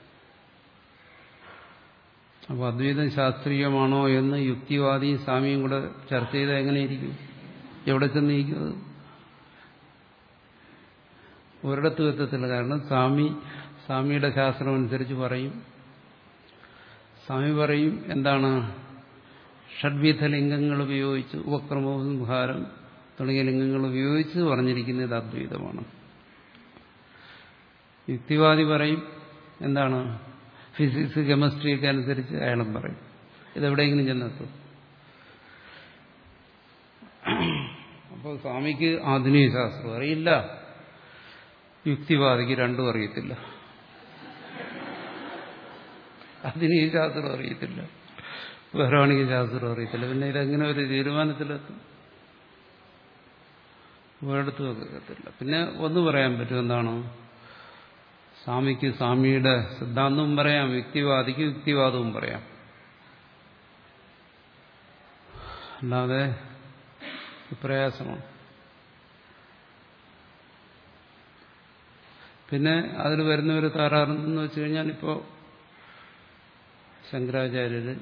അപ്പോൾ അദ്വൈതം ശാസ്ത്രീയമാണോ എന്ന് യുക്തിവാദിയും സ്വാമിയും കൂടെ ചർച്ച ചെയ്താൽ എങ്ങനെയിരിക്കും? എവിടെ ചെന്നിരിക്കുന്നത്? ഒരിടത്തും എത്തത്തില്ല. കാരണം സ്വാമി സ്വാമിയുടെ ശാസ്ത്രം അനുസരിച്ച് പറയും. സ്വാമി പറയും എന്താണ്? ഷഡ്വിധ ലിംഗങ്ങൾ ഉപയോഗിച്ച് ഉപക്രമവും സംഹാരം തുടങ്ങിയ ലിംഗങ്ങൾ ഉപയോഗിച്ച് പറഞ്ഞിരിക്കുന്നത് അദ്വൈതമാണ്. യുക്തിവാദി പറയും എന്താണ്? ഫിസിക്സ് കെമിസ്ട്രിയൊക്കെ അനുസരിച്ച് അയാളും പറയും. ഇതെവിടെയെങ്കിലും ചെന്നെത്തും. അപ്പോൾ സ്വാമിക്ക് ആധുനിക ശാസ്ത്രം അറിയില്ല, യുക്തിവാദിക്ക് രണ്ടും അറിയത്തില്ല. ആധുനിക ശാസ്ത്രം അറിയത്തില്ല, പൗരാണിക ശാസ്ത്രം അറിയത്തില്ല. പിന്നെ ഇതെങ്ങനെ ഒരു തീരുമാനത്തിലെത്തും? ഒരിടത്തും എത്തത്തില്ല. പിന്നെ ഒന്ന് പറയാൻ പറ്റും, എന്താണ്? സ്വാമിക്ക് സ്വാമിയുടെ സിദ്ധാന്തവും പറയാം, യുക്തിവാദിക്ക് യുക്തിവാദവും പറയാം. അല്ലാതെ പ്രയാസമാണ്. പിന്നെ അതിൽ വരുന്ന ഒരു തകരാറെന്ന് വെച്ച് കഴിഞ്ഞാൽ, ഇപ്പോൾ ശങ്കരാചാര്യര്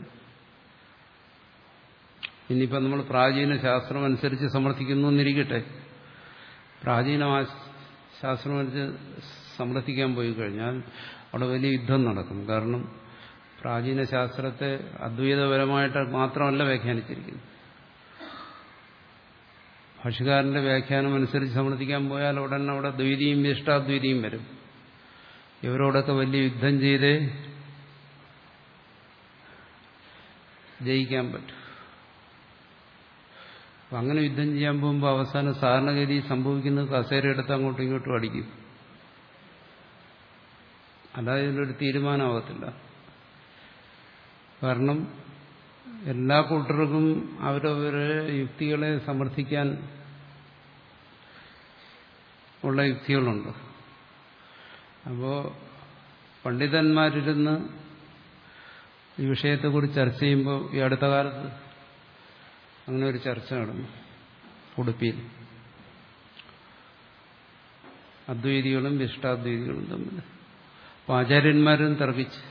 ഇനിയിപ്പോൾ നമ്മൾ പ്രാചീന ശാസ്ത്രം അനുസരിച്ച് സമർത്ഥിക്കുന്നു എന്നിരിക്കട്ടെ, പ്രാചീന ശാസ്ത്രം അനുസരിച്ച് സമർത്ഥിക്കാൻ പോയി കഴിഞ്ഞാൽ അവിടെ വലിയ യുദ്ധം നടക്കും. കാരണം പ്രാചീന ശാസ്ത്രത്തെ അദ്വൈതപരമായിട്ട് മാത്രമല്ല വ്യാഖ്യാനിച്ചിരിക്കുന്നത്. ഭാഷ്യകാരന്റെ വ്യാഖ്യാനം അനുസരിച്ച് സമർത്ഥിക്കാൻ പോയാൽ ഉടനെ അവിടെ ദ്വൈതിയും ഇഷ്ടാദ്വൈതിയും വരും. ഇവരോടൊക്കെ വലിയ യുദ്ധം ചെയ്തേ ജയിക്കാൻ പറ്റും. അപ്പം അങ്ങനെ യുദ്ധം ചെയ്യാൻ പോകുമ്പോൾ അവസാനം സാധാരണഗതി സംഭവിക്കുന്നത് കസേരയെടുത്ത് അങ്ങോട്ടും ഇങ്ങോട്ടും അടിക്കും. അല്ലാതെ ഇതിലൊരു തീരുമാനമാകത്തില്ല. കാരണം എല്ലാ കൂട്ടർക്കും അവരവരെ യുക്തികളെ സമർത്ഥിക്കാൻ ഉള്ള യുക്തികളുണ്ട്. അപ്പോൾ പണ്ഡിതന്മാരിരുന്ന് ഈ വിഷയത്തെക്കുറിച്ച് ചർച്ച ചെയ്യുമ്പോൾ ഈ അടുത്ത കാലത്ത് അങ്ങനെ ഒരു ചർച്ച നടന്നു ഉടുപ്പിയിൽ. അദ്വൈതികളും വിശിഷ്ടാദ്വൈതികളും തമ്മിൽ. അപ്പോൾ ആചാര്യന്മാരും തർക്കിച്ച്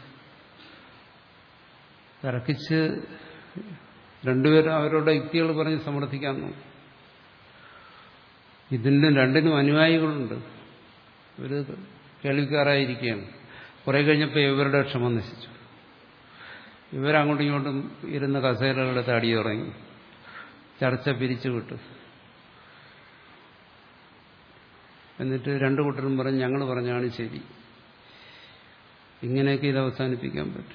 തർക്കിച്ച് രണ്ടുപേരും അവരുടെ യുക്തികൾ പറഞ്ഞ് സമർത്ഥിക്കാൻ നോക്കും. ഇതിൻ്റെ രണ്ടിനും അനുയായികളുണ്ട്. ഇവർ കേൾവിക്കാരായിരിക്കുകയാണ്. കുറെ കഴിഞ്ഞപ്പോൾ ഇവരുടെ ക്ഷമ നശിച്ചു. ഇവരങ്ങോട്ടും ഇങ്ങോട്ടും ഇരുന്ന കസേരകളുടെ തടി തുടങ്ങി, ചർച്ച പിരിച്ചു വിട്ടു. എന്നിട്ട് രണ്ടു കൂട്ടരും പറഞ്ഞ് ഞങ്ങൾ പറഞ്ഞാണ് ശരി. ഇങ്ങനെയൊക്കെ ഇത് അവസാനിപ്പിക്കാൻ പറ്റും.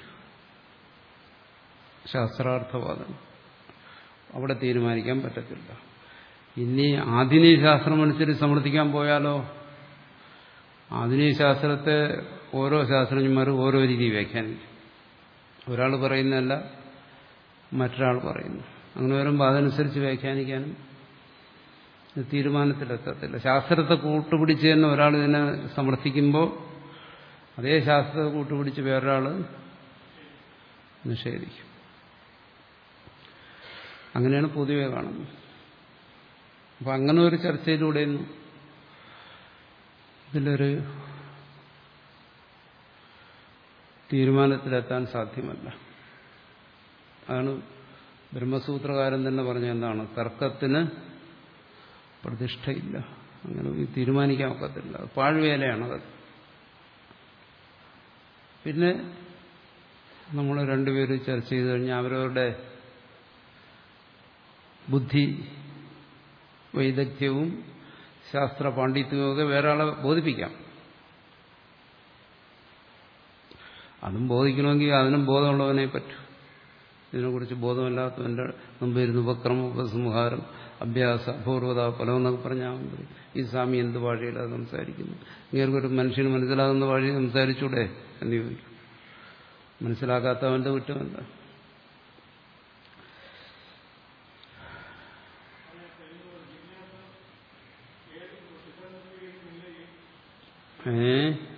ശാസ്ത്രാർത്ഥവാദം അവിടെ തീരുമാനിക്കാൻ പറ്റത്തില്ല. ഇനി ആധുനിക ശാസ്ത്രം അനുസരിച്ച് സമർത്ഥിക്കാൻ പോയാലോ, ആധുനിക ശാസ്ത്രത്തെ ഓരോ ശാസ്ത്രജ്ഞന്മാരും ഓരോ രീതി വ്യാഖ്യാനിക്കും. ഒരാൾ പറയുന്നതല്ല മറ്റൊരാൾ പറയുന്നു. അങ്ങനെ വരുമ്പോൾ അതനുസരിച്ച് വ്യാഖ്യാനിക്കാനും തീരുമാനത്തിലെത്തത്തില്ല. ശാസ്ത്രത്തെ കൂട്ടുപിടിച്ച് തന്നെ ഒരാൾ ഇതിനെ സമർത്ഥിക്കുമ്പോൾ അതേ ശാസ്ത്രത്തെ കൂട്ടുപിടിച്ച് വേറൊരാൾ നിഷേധിക്കും. അങ്ങനെയാണ് പൊതുവെ കാണുന്നത്. അപ്പം അങ്ങനെ ഒരു ചർച്ചയിലൂടെയൊന്നും ഇതിലൊരു തീരുമാനത്തിലെത്താൻ സാധ്യമല്ല. അതാണ് ബ്രഹ്മസൂത്രകാരൻ തന്നെ പറഞ്ഞ എന്താണ്, തർക്കത്തിന് പ്രതിഷ്ഠയില്ല. അങ്ങനെ തീരുമാനിക്കാൻ ഒക്കത്തില്ല. പാഴ്വേലയാണത്. പിന്നെ നമ്മൾ രണ്ടുപേരും ചർച്ച ചെയ്ത് കഴിഞ്ഞാൽ അവരവരുടെ ബുദ്ധി വൈദഗ്ധ്യവും ശാസ്ത്ര പാണ്ഡിത്യവും ഒക്കെ വേറെ ആളെ ബോധിപ്പിക്കാം. അതും ബോധിക്കണമെങ്കിൽ അതിനും ബോധമുള്ളവനെ പറ്റും. ഇതിനെക്കുറിച്ച് ബോധമില്ലാത്തവൻ്റെ മുമ്പ് ഇരുന്ന് ഉപക്രമം, ഉപസംഹാരം, അഭ്യാസ, അപൂർവത, ഫലമെന്നൊക്കെ പറഞ്ഞാൽ ഈ സ്വാമി എന്ത് ഭാഷയിലാണ് സംസാരിക്കുന്നു, ഇങ്ങനൊരു മനുഷ്യന് മനസ്സിലാകുന്ന ഭാഷയിൽ സംസാരിച്ചൂടെ എന്ന് ചോദിക്കും. മനസ്സിലാക്കാത്തവന്റെ കുറ്റമല്ല. ഏ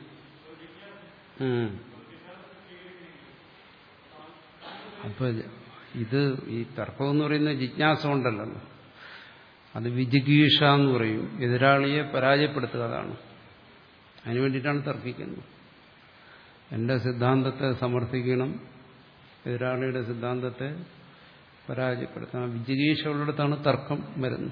അപ്പൊ ഇത് ഈ തർക്കം എന്ന് പറയുന്ന ജിജ്ഞാസ കൊണ്ടല്ലോ, അത് വിജിഗീഷ എന്ന് പറയും. എതിരാളിയെ പരാജയപ്പെടുത്തുക, അതാണ്. അതിനു വേണ്ടിയിട്ടാണ് തർക്കിക്കുന്നത്. എന്റെ സിദ്ധാന്തത്തെ സമർത്ഥിക്കണം, എതിരാളിയുടെ സിദ്ധാന്തത്തെ പരാജയപ്പെടുത്തണം. വിജിഗീഷ ഉള്ളിടത്താണ് തർക്കം വരുന്നത്.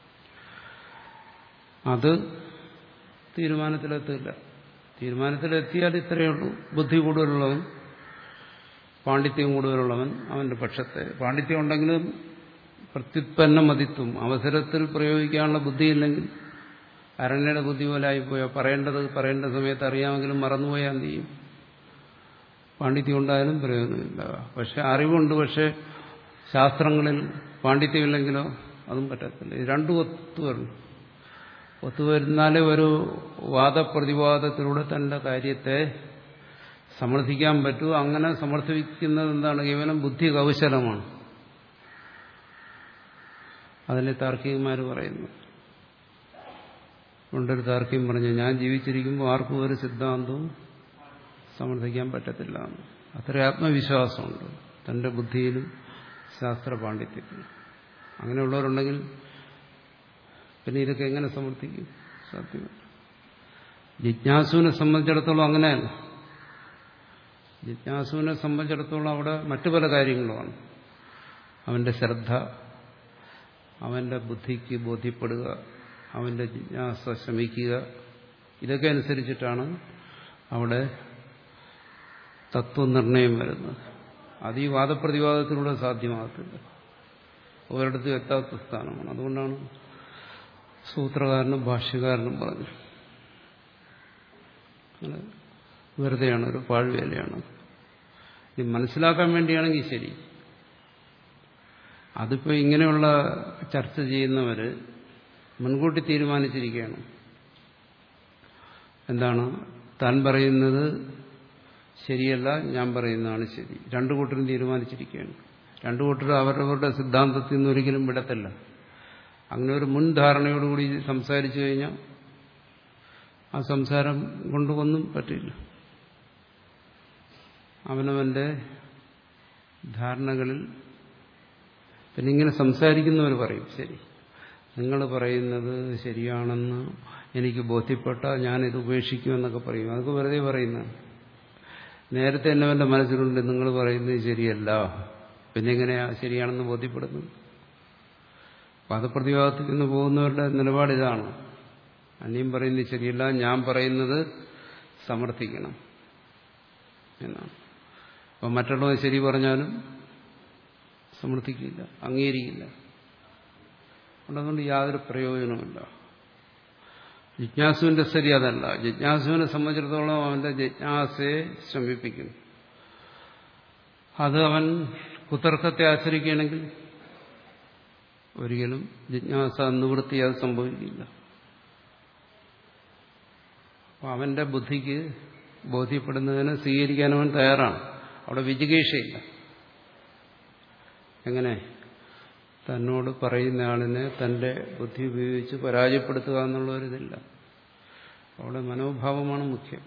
അത് തീരുമാനത്തിലെത്തില്ല. തീരുമാനത്തിലെത്തിയാൽ ഇത്രയേ ഉള്ളൂ. ബുദ്ധി കൂടുതലുള്ളവൻ, പാണ്ഡിത്യം കൂടുതലുള്ളവൻ അവന്റെ പക്ഷത്തെ, പാണ്ഡിത്യം ഉണ്ടെങ്കിലും പ്രത്യുത്പന്ന മതിത്വം, അവസരത്തിൽ പ്രയോഗിക്കാനുള്ള ബുദ്ധിയില്ലെങ്കിൽ അരണ്യയുടെ ബുദ്ധി പോലെ ആയിപ്പോയാൽ പറയേണ്ടത് പറയേണ്ട സമയത്ത് അറിയാമെങ്കിലും മറന്നുപോയാൽ എന്ത് ചെയ്യും? പാണ്ഡിത്യം ഉണ്ടായാലും പ്രയോജനമില്ല. പക്ഷെ അറിവുണ്ട്, പക്ഷെ ശാസ്ത്രങ്ങളിൽ പാണ്ഡിത്യമില്ലെങ്കിലോ അതും പറ്റത്തില്ല. ഇത് രണ്ടും ഒത്തുവരണം. ഒത്തുവരുന്നാലേ ഒരു വാദപ്രതിവാദത്തിലൂടെ തന്റെ കാര്യത്തെ സമർത്ഥിക്കാൻ പറ്റൂ. അങ്ങനെ സമർത്ഥിക്കുന്നത് എന്താണ്? കേവലം ബുദ്ധി കൗശലമാണ്. അതിനെ താർക്കികന്മാർ പറയുന്നു. കൊണ്ടൊരു താർക്കികം പറഞ്ഞു, ഞാൻ ജീവിച്ചിരിക്കുമ്പോൾ ആർക്കും ഒരു സിദ്ധാന്തവും സമർത്ഥിക്കാൻ പറ്റത്തില്ല. അത്ര ആത്മവിശ്വാസമുണ്ട് തന്റെ ബുദ്ധിയിലും ശാസ്ത്ര പാണ്ഡിത്യത്തിലും. അങ്ങനെയുള്ളവരുണ്ടെങ്കിൽ പിന്നെ ഇതൊക്കെ എങ്ങനെ സമർത്ഥിക്കും? സാധ്യമല്ല. ജിജ്ഞാസുവിനെ സംബന്ധിച്ചിടത്തോളം അങ്ങനെയല്ല. ജിജ്ഞാസുവിനെ സംബന്ധിച്ചിടത്തോളം അവിടെ മറ്റു പല കാര്യങ്ങളുമാണ്. അവന്റെ ശ്രദ്ധ, അവന്റെ ബുദ്ധിക്ക് ബോധ്യപ്പെടുക, അവന്റെ ജിജ്ഞാസ ശ്രമിക്കുക, ഇതൊക്കെ അനുസരിച്ചിട്ടാണ് അവിടെ തത്വനിർണയം വരുന്നത്. അത് ഈ വാദപ്രതിവാദത്തിലൂടെ സാധ്യമാകത്തില്ല. ഒരിടത്തും എത്താത്ത സ്ഥാനമാണ്. അതുകൊണ്ടാണ് സൂത്രകാരനും ഭാഷ്യകാരനും പറഞ്ഞു വെറുതെയാണ്, ഒരു പാഴ്വേലയാണ്. ഇത് മനസ്സിലാക്കാൻ വേണ്ടിയാണെങ്കിൽ ശരി. അതിപ്പോ ഇങ്ങനെയുള്ള ചർച്ച ചെയ്യുന്നവര് മുൻകൂട്ടി തീരുമാനിച്ചിരിക്കുകയാണ്. എന്താണ്? താൻ പറയുന്നത് ശരിയല്ല, ഞാൻ പറയുന്നതാണ് ശരി. രണ്ടു കൂട്ടരും തീരുമാനിച്ചിരിക്കുകയാണ്. രണ്ടു കൂട്ടരും അവരവരുടെ സിദ്ധാന്തത്തിൽ നിന്ന് ഒരിക്കലും വിടത്തില്ല. അങ്ങനെ ഒരു മുൻധാരണയോടുകൂടി സംസാരിച്ചു കഴിഞ്ഞാൽ ആ സംസാരം കൊണ്ടുവന്നും പറ്റില്ല. അവനവന്റെ ധാരണകളിൽ പിന്നെ ഇങ്ങനെ സംസാരിക്കുന്നവർ പറയും, ശരി, നിങ്ങൾ പറയുന്നത് ശരിയാണെന്ന് എനിക്ക് ബോധ്യപ്പെട്ടാൽ ഞാനിത് ഉപേക്ഷിക്കുമെന്നൊക്കെ പറയും. അതൊക്കെ വെറുതെ പറയുന്നതാണ്. നേരത്തെ തന്നെ അവന്റെ മനസ്സിലുണ്ട് നിങ്ങൾ പറയുന്നത് ശരിയല്ല, പിന്നെ എങ്ങനെയാ ശരിയാണെന്ന് ബോധ്യപ്പെടുന്നത്? വാദപ്രതിവാദത്തിൽ നിന്ന് പോകുന്നവരുടെ നിലപാട് ഇതാണ്. അന്യം പറയുന്നത് ശരിയല്ല, ഞാൻ പറയുന്നത് സമർത്ഥിക്കണം എന്നാണ്. അപ്പം മറ്റുള്ളവർ ശരി പറഞ്ഞാലും സമർത്ഥിക്കില്ല, അംഗീകരിക്കില്ല. അതുകൊണ്ട് യാതൊരു പ്രയോജനവുമില്ല. ജിജ്ഞാസുവിന്റെ സ്ഥിതി അതല്ല. ജിജ്ഞാസുവിനെ സംബന്ധിച്ചിടത്തോളം അവന്റെ ജിജ്ഞാസയെ ശമിപ്പിക്കുന്നു. അത് അവൻ കുതർക്കത്തെ ആശ്രയിക്കുകയാണെങ്കിൽ ഒരിക്കലും ജിജ്ഞാസ നിവൃത്തി അത് സംഭവിക്കില്ല. അപ്പം അവന്റെ ബുദ്ധിക്ക് ബോധ്യപ്പെടുന്നതിനെ സ്വീകരിക്കാൻ അവൻ തയ്യാറാണ്. അവിടെ വിജിഗീഷയില്ല. എങ്ങനെ തന്നോട് പറയുന്ന ആളിനെ തന്റെ ബുദ്ധി ഉപയോഗിച്ച് പരാജയപ്പെടുത്തുക എന്നുള്ളൊരിതില്ല. അവിടെ മനോഭാവമാണ് മുഖ്യം.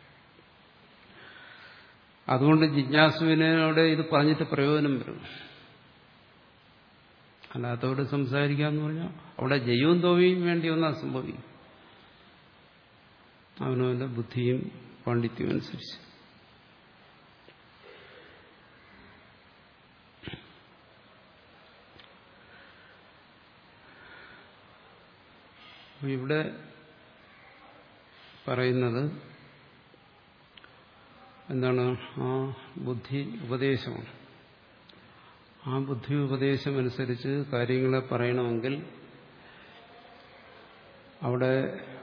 അതുകൊണ്ട് ജിജ്ഞാസുവിനോട് ഇത് പറഞ്ഞിട്ട് പ്രയോജനം വരും. അല്ലാത്തവരോട് സംസാരിക്കാന്ന് പറഞ്ഞാൽ അവിടെ ജയവും തോൽവിയും വേണ്ടി ഒന്നാ സംഭവിക്കും. അവനവന്റെ ബുദ്ധിയും പാണ്ഡിത്യവും അനുസരിച്ച്. ഇവിടെ പറയുന്നത് എന്താണ്? ആ ബുദ്ധി ഉപദേശമാണ്. ആ ബുദ്ധി ഉപദേശം അനുസരിച്ച് കാര്യങ്ങളെ പറയണമെങ്കിൽ അവിടെ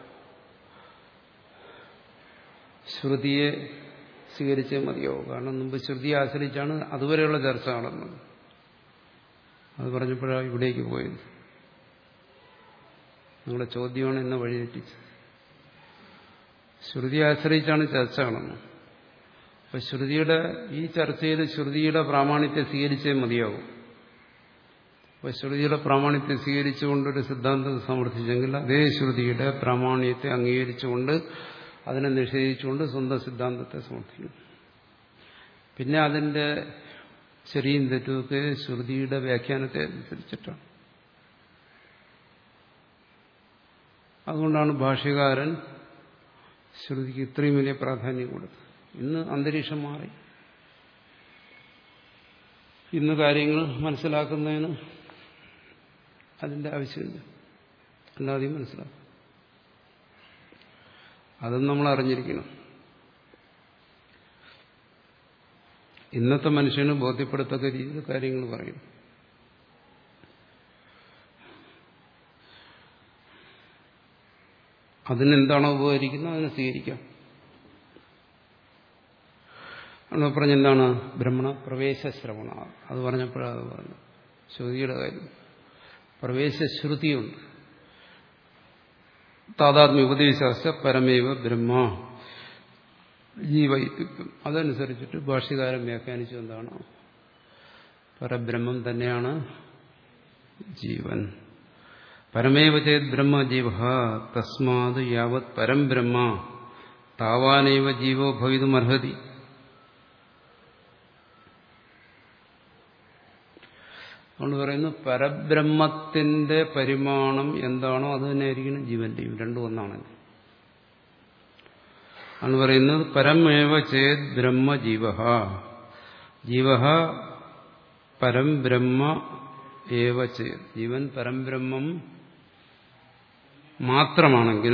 ശ്രുതിയെ സ്വീകരിച്ചേ മതിയാവും. കാരണം മുമ്പ് ശ്രുതിയെ ആശ്രയിച്ചാണ് അതുവരെയുള്ള ചർച്ച നടന്നത്. അത് പറഞ്ഞപ്പോഴാണ് ഇവിടേക്ക് പോയത്. നിങ്ങളുടെ ചോദ്യമാണ് എന്നെ വഴിതെറ്റിച്ചത്. ശ്രുതിയെ ആശ്രയിച്ചാണ് ചർച്ച നടന്നത്. അപ്പൊ ശ്രുതിയുടെ ഈ ചർച്ചയിൽ ശ്രുതിയുടെ പ്രാമാണിത്യം സ്വീകരിച്ചേ മതിയാവും. അപ്പൊ ശ്രുതിയുടെ പ്രാമാണിത്യം സ്വീകരിച്ചുകൊണ്ടൊരു സിദ്ധാന്തം സമർത്ഥിച്ചെങ്കിൽ അതേ ശ്രുതിയുടെ പ്രാമാണ്യത്തെ അംഗീകരിച്ചുകൊണ്ട് അതിനെ നിഷേധിച്ചുകൊണ്ട് സ്വന്തം സിദ്ധാന്തത്തെ സമർത്ഥിക്കും. പിന്നെ അതിന്റെ ശരിയും തെറ്റുമൊക്കെ ശ്രുതിയുടെ വ്യാഖ്യാനത്തെ അനുസരിച്ചിട്ടാണ്. അതുകൊണ്ടാണ് ഭാഷ്യകാരൻ ശ്രുതിക്ക് ഇത്രയും വലിയ പ്രാധാന്യം കൊടുത്തത്. ഇന്ന് അന്തരീക്ഷം മാറി. ഇന്ന് കാര്യങ്ങൾ മനസ്സിലാക്കുന്നതിന് അതിന്റെ ആവശ്യമില്ല, അല്ലാതെയും മനസ്സിലാക്കും. അതും നമ്മൾ അറിഞ്ഞിരിക്കണം. ഇന്നത്തെ മനുഷ്യന് ബോധ്യപ്പെടുത്തക്ക രീതിയിൽ കാര്യങ്ങൾ പറയും. അതിനെന്താണോ ഉപകരിക്കുന്നത് അതിനെ സ്വീകരിക്കാം. എന്ന് പറഞ്ഞെന്താണ്? ബ്രഹ്മണ പ്രവേശശ്രവണ. അത് പറഞ്ഞപ്പോഴത് പറഞ്ഞു. ശ്രുതിയുടെ കാര്യം പ്രവേശശ്രുതിയുണ്ട്. താതാത്മ്യ ഉപദേശാസ്യ പരമേവ ബ്രഹ്മ ജീവൈത്യം. അതനുസരിച്ചിട്ട് ഭാഷ്യകാരൻ വ്യാഖ്യാനിച്ചു എന്താണ്? പരബ്രഹ്മം തന്നെയാണ് ജീവൻ. പരമേവ ചേത് ബ്രഹ്മ ജീവ തസ്മാത് യാവത് പരം ബ്രഹ്മ താവാനൈവ ജീവോ ഭവിതുമർഹതി. അതുകൊണ്ട് പറയുന്നു പരബ്രഹ്മത്തിന്റെ പരിമാണം എന്താണോ അത് തന്നെയായിരിക്കണം ജീവന്റെയും. രണ്ടും ഒന്നാണ്. ആണ് പറയുന്നത് പരമേവ ചേത് ബ്രഹ്മ ജീവ ജീവ പരം ബ്രഹ്മ ഏവ ചേത്. ജീവൻ പരംബ്രഹ്മം മാത്രമാണെങ്കിൽ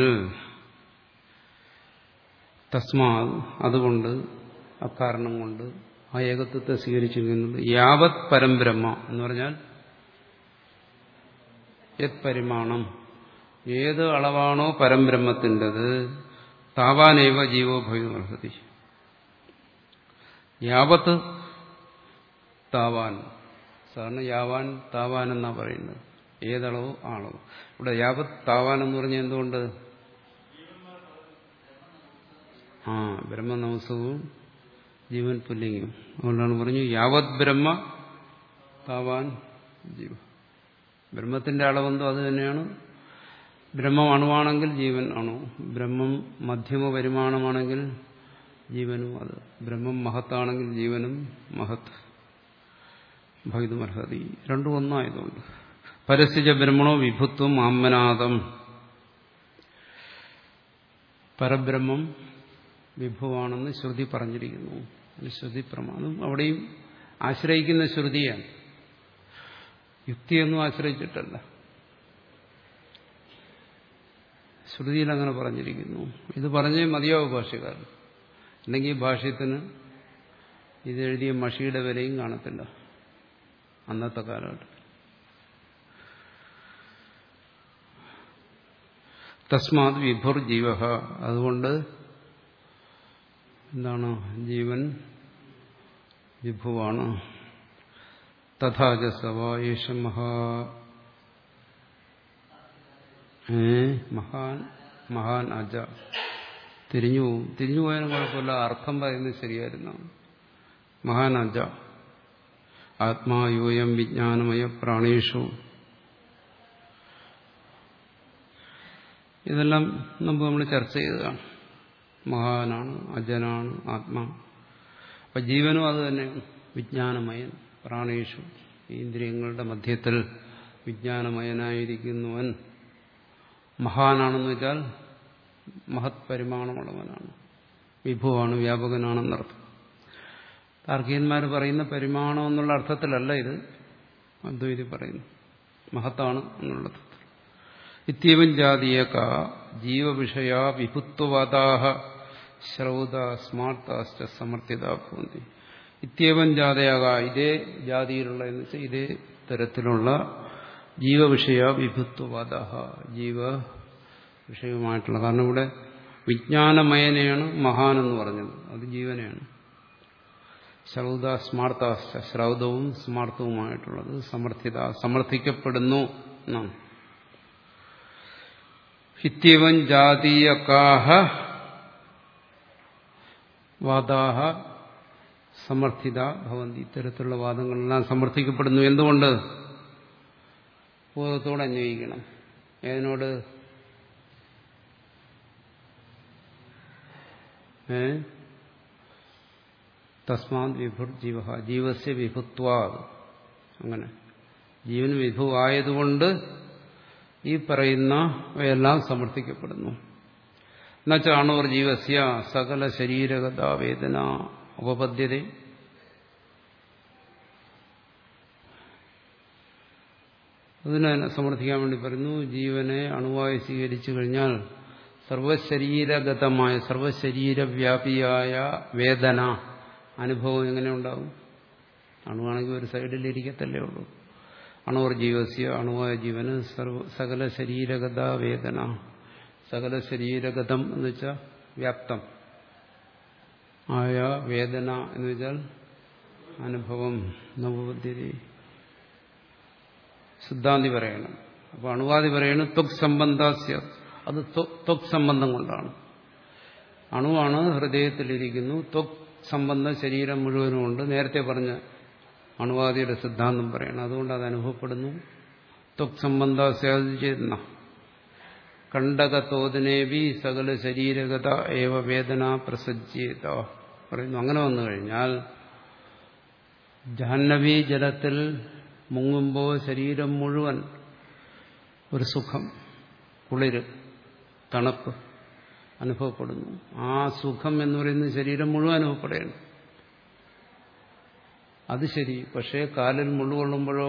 തസ്മാ അതുകൊണ്ട് അക്കാരണം കൊണ്ട് ആ ഏകത്വത്തെ സ്വീകരിച്ചിരിക്കുന്നുണ്ട്. യാവത് പരംബ്രഹ്മ എന്ന് പറഞ്ഞാൽ യത് പരിമാണം, ഏത് അളവാണോ പരംബ്രഹ്മത്തിൻ്റെത് താവാനേവ ജീവോ ഭവിതുമർഹതി. യാവത്ത് താവാൻ, സാധാരണ യാവാൻ താവാൻ എന്നാ പറയുന്നത്. ഏതളവോ ആളവോ. ഇവിടെ യാവത് താവാൻ എന്ന് പറഞ്ഞാൽ എന്തുകൊണ്ട്? ആ ബ്രഹ്മനമസവും ജീവൻ പുല്ലിംഗം. അതുകൊണ്ടാണ് പറഞ്ഞു യാവത് ബ്രഹ്മ താവാൻ ജീവ. ബ്രഹ്മത്തിന്റെ അളവെന്തോ അത് തന്നെയാണ്. ബ്രഹ്മം അണുവാണെങ്കിൽ ജീവൻ അണു, ബ്രഹ്മം മധ്യമ പരിമാണമാണെങ്കിൽ ജീവനും അത്, ബ്രഹ്മം മഹത്താണെങ്കിൽ ജീവനും മഹത്ത്. ഭവിതുമർഹതി. രണ്ടും ഒന്നായതുകൊണ്ട് പരസ്യജ ബ്രഹ്മണോ വിഭുത്വം ആമനാദം. പരബ്രഹ്മം വിഭുവാണെന്ന് ശ്രുതി പറഞ്ഞിരിക്കുന്നു. ശ്രുതി പ്രമാണം അവിടെയും ആശ്രയിക്കുന്ന ശ്രുതിയാണ്, യുക്തിയൊന്നും ആശ്രയിച്ചിട്ടല്ല. ശ്രുതിയിൽ അങ്ങനെ പറഞ്ഞിരിക്കുന്നു. ഇത് പറഞ്ഞേ മതിയാവും ഭാഷ്യക്കാരൻ. അല്ലെങ്കിൽ ഈ ഭാഷ്യത്തിന് ഇതെഴുതിയ മഷിയുടെ വിലയും കാണത്തില്ല അന്നത്തെ കാലഘട്ടത്തിൽ. തസ്മാത് വിഭുർ ജീവ, അതുകൊണ്ട് എന്താണ് ജീവൻ വിഭുവാണ്. തഥാചസവായേഷ മഹാ മഹാൻ മഹാൻ അജ. തിരിഞ്ഞു പോവും. തിരിഞ്ഞു പോയാലും കുഴപ്പമില്ല, അർത്ഥം പറയുന്നത് ശരിയായിരുന്നു. മഹാൻ അജ ആത്മായോയം വിജ്ഞാനമയ പ്രാണേഷു. ഇതെല്ലാം മുമ്പ് നമ്മൾ ചർച്ച ചെയ്തതാണ്. മഹാനാണ്, അജനാണ് ആത്മാ. അപ്പൊ ജീവനും അത് തന്നെ വിജ്ഞാനമയൻ. പ്രാണേഷു, ഇന്ദ്രിയങ്ങളുടെ മധ്യത്തിൽ വിജ്ഞാനമയനായിരിക്കുന്നവൻ മഹാനാണെന്ന് വെച്ചാൽ മഹത് പരിമാണമുള്ളവനാണ്, വിഭുവാണ്, വ്യാപകനാണെന്നർത്ഥം. താർക്കികന്മാർ പറയുന്ന പരിമാണം എന്നുള്ള അർത്ഥത്തിലല്ല ഇത് അദ്വൈതി പറയുന്നു, മഹത്താണ് എന്നുള്ള അർത്ഥത്തിൽ. ഇത്യവൻ ജാതീയക ജീവവിഷയ വിഭുത്വവാദാഹ ശ്രൗത സ്മാർത്താശ്ച സമർത്ഥ്യതാ ഭവന്തി. ഇത്യവൻ ജാതയാക, ഇതേ ജാതിയിലുള്ള എന്ന് വെച്ചാൽ ഇതേ തരത്തിലുള്ള ജീവവിഷയ വിഭുത്വവാദാഹ, ജീവ വിഷയമായിട്ടുള്ള. കാരണം ഇവിടെ വിജ്ഞാനമയനെയാണ് മഹാൻ എന്ന് പറഞ്ഞത്, അത് ജീവനെയാണ്. ശ്രൗത സ്മാർത്താശ്ച, ശ്രൗതവും സ്മാർത്തവുമായിട്ടുള്ളത് സമർത്ഥ്യത, സമർത്ഥിക്കപ്പെടുന്നു എന്നാണ്. ഇത്യവൻ ജാതീയകാഹ വാദാഹ സമർത്ഥിത ഭവന്തി. ഇത്തരത്തിലുള്ള വാദങ്ങളെല്ലാം സമർത്ഥിക്കപ്പെടുന്നു. എന്തുകൊണ്ട്? ബോധത്തോടെ അന്വയിക്കണം. ഏതിനോട്? ഏ തസ്മാത് വിഭുർ ജീവ, ജീവസ്യ വിഭുത്വാ. അങ്ങനെ ജീവന് വിഭുവായതുകൊണ്ട് ഈ പറയുന്നവയെല്ലാം സമർത്ഥിക്കപ്പെടുന്നു. എന്നുവെച്ചാണോർ ജീവസ്യ സകല ശരീരഗത വേദന ഉപപദ്ധ്യത. അതിനെ സമർത്ഥിക്കാൻ വേണ്ടി പറയുന്നു, ജീവനെ അണുവായി സ്വീകരിച്ചു കഴിഞ്ഞാൽ സർവശരീരഗതമായ സർവശരീരവ്യാപിയായ വേദന അനുഭവം എങ്ങനെ ഉണ്ടാവും? അണുവാണെങ്കിൽ ഒരു സൈഡിലിരിക്കത്തല്ലേ ഉള്ളൂ. അണോർ ജീവസ്യ, അണുവായ ജീവന് സർവ സകല ശരീരഗത വേദന. സകല ശരീരഗതം എന്ന് വെച്ചാൽ വ്യാപ്തം ആയ വേദന എന്ന് വെച്ചാൽ അനുഭവം. നവബുദ്ധി സിദ്ധാന്തി പറയണം. അപ്പൊ അണുവാദി പറയണം ത്വക് സംബന്ധാസ്യ, അത് ത്വക് സംബന്ധം കൊണ്ടാണ്. അണുവാണ്, ഹൃദയത്തിലിരിക്കുന്നു. ത്വക് സംബന്ധ ശരീരം മുഴുവനും ഉണ്ട്. നേരത്തെ പറഞ്ഞ അണുവാദിയുടെ സിദ്ധാന്തം പറയണം. അതുകൊണ്ട് അത് അനുഭവപ്പെടുന്നു. ത്വക് സംബന്ധാസ്യാദിച്ചെന്ന കണ്ടകത്തോതിനേവി സകല ശരീരഗത ഏവ വേദന പ്രസജ്യേത പറയുന്നു. അങ്ങനെ വന്നു കഴിഞ്ഞാൽ ജാഹ്നവി ജലത്തിൽ മുങ്ങുമ്പോൾ ശരീരം മുഴുവൻ ഒരു സുഖം, കുളിര്, തണുപ്പ് അനുഭവപ്പെടുന്നു. ആ സുഖം എന്ന് പറയുന്നത് ശരീരം മുഴുവൻ അനുഭവപ്പെടുകയാണ്. അത് ശരി. പക്ഷേ കാലിൽ മുള്ളുകൊള്ളുമ്പോഴോ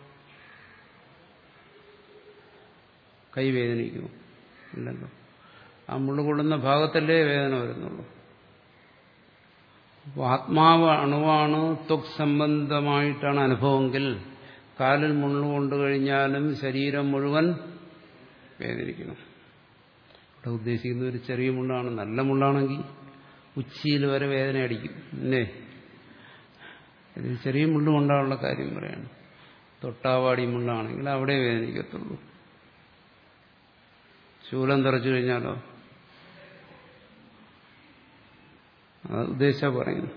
കൈ വേദനിക്കുമോ? ഇല്ലല്ലോ. ആ മുള്ളുകൊള്ളുന്ന ഭാഗത്തല്ലേ വേദന വരുന്നുള്ളൂ. അപ്പോൾ ആത്മാവ് അണുവാണ്, ത്വക് സംബന്ധമായിട്ടാണ് അനുഭവമെങ്കിൽ കാലിൽ മുള്ളുകൊണ്ടു കഴിഞ്ഞാലും ശരീരം മുഴുവൻ വേദനിക്കണം. ഇവിടെ ഉദ്ദേശിക്കുന്ന ഒരു ചെറിയ മുള്ളാണ്. നല്ല മുള്ളാണെങ്കിൽ ഉച്ചിയിൽ വരെ വേദന അടിക്കും. അല്ലേ? ഇത് ചെറിയ മുള്ളു കൊണ്ടാനുള്ള കാര്യം പറയാണ്. തൊട്ടാവാടി മുള്ളാണെങ്കിൽ അവിടെ വേദനിക്കത്തുള്ളൂ. ശൂലം തറച്ചു കഴിഞ്ഞാലോ അത് ഉദ്ദേശ പറയുന്നു.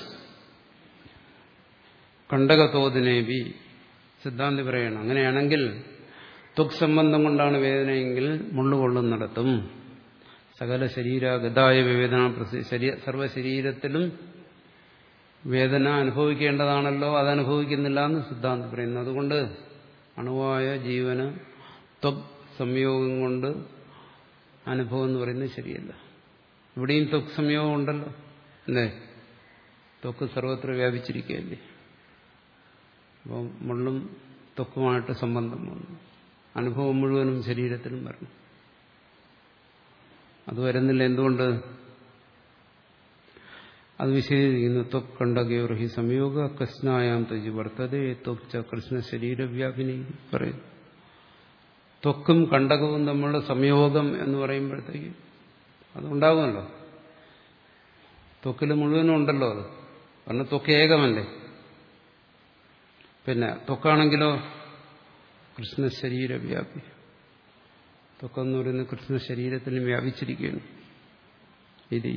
കണ്ടകത്തോതിനേബി സിദ്ധാന്തി പറയണം. അങ്ങനെയാണെങ്കിൽ ത്വക് സംബന്ധം കൊണ്ടാണ് വേദനയെങ്കിൽ മുള്ളുകൊള്ളുന്നിടത്തും സകല ശരീരഗതായ വേദന സർവശരീരത്തിലും വേദന അനുഭവിക്കേണ്ടതാണല്ലോ, അതനുഭവിക്കുന്നില്ല എന്ന് സിദ്ധാന്തം പറയുന്നു. അതുകൊണ്ട് അണുവായ ജീവന് ത്വക് സംയോഗം കൊണ്ട് അനുഭവം എന്ന് പറയുന്നത് ശരിയല്ല. ഇവിടെയും ത്വക് സംയോഗം ഉണ്ടല്ലോ, അല്ലേ? ത്വക്ക് സർവത്ര വ്യാപിച്ചിരിക്കുകയല്ലേ. അപ്പം മുള്ളും ത്വക്കുമായിട്ട് സംബന്ധം വന്നു. അനുഭവം മുഴുവനും ശരീരത്തിലും വരണം. അത് വരുന്നില്ല. എന്തുകൊണ്ട്? അത് വിശദീകരിക്കുന്നു. ത്വക് കണ്ടകയോർഹി സംയോഗ കൃഷ്ണായാം തജി വർത്തതേ ത്വക് കൃഷ്ണ ശരീരവ്യാപിനി പറയുന്നു. ത്വക്കും കണ്ടകവും തമ്മിലുള്ള സംയോഗം എന്ന് പറയുമ്പോഴത്തേക്ക് അതുണ്ടാകുമല്ലോ. ത്വക്കിൽ മുഴുവനും ഉണ്ടല്ലോ അത്. കാരണം ത്വക്ക് ഏകമല്ലേ. പിന്നെ ത്വക്കാണെങ്കിലോ കൃഷ്ണ ശരീരവ്യാപി. ത്വക്കെന്ന് പറയുന്നത് കൃഷ്ണ ശരീരത്തിൽ വ്യാപിച്ചിരിക്കുകയാണ്. ഇതി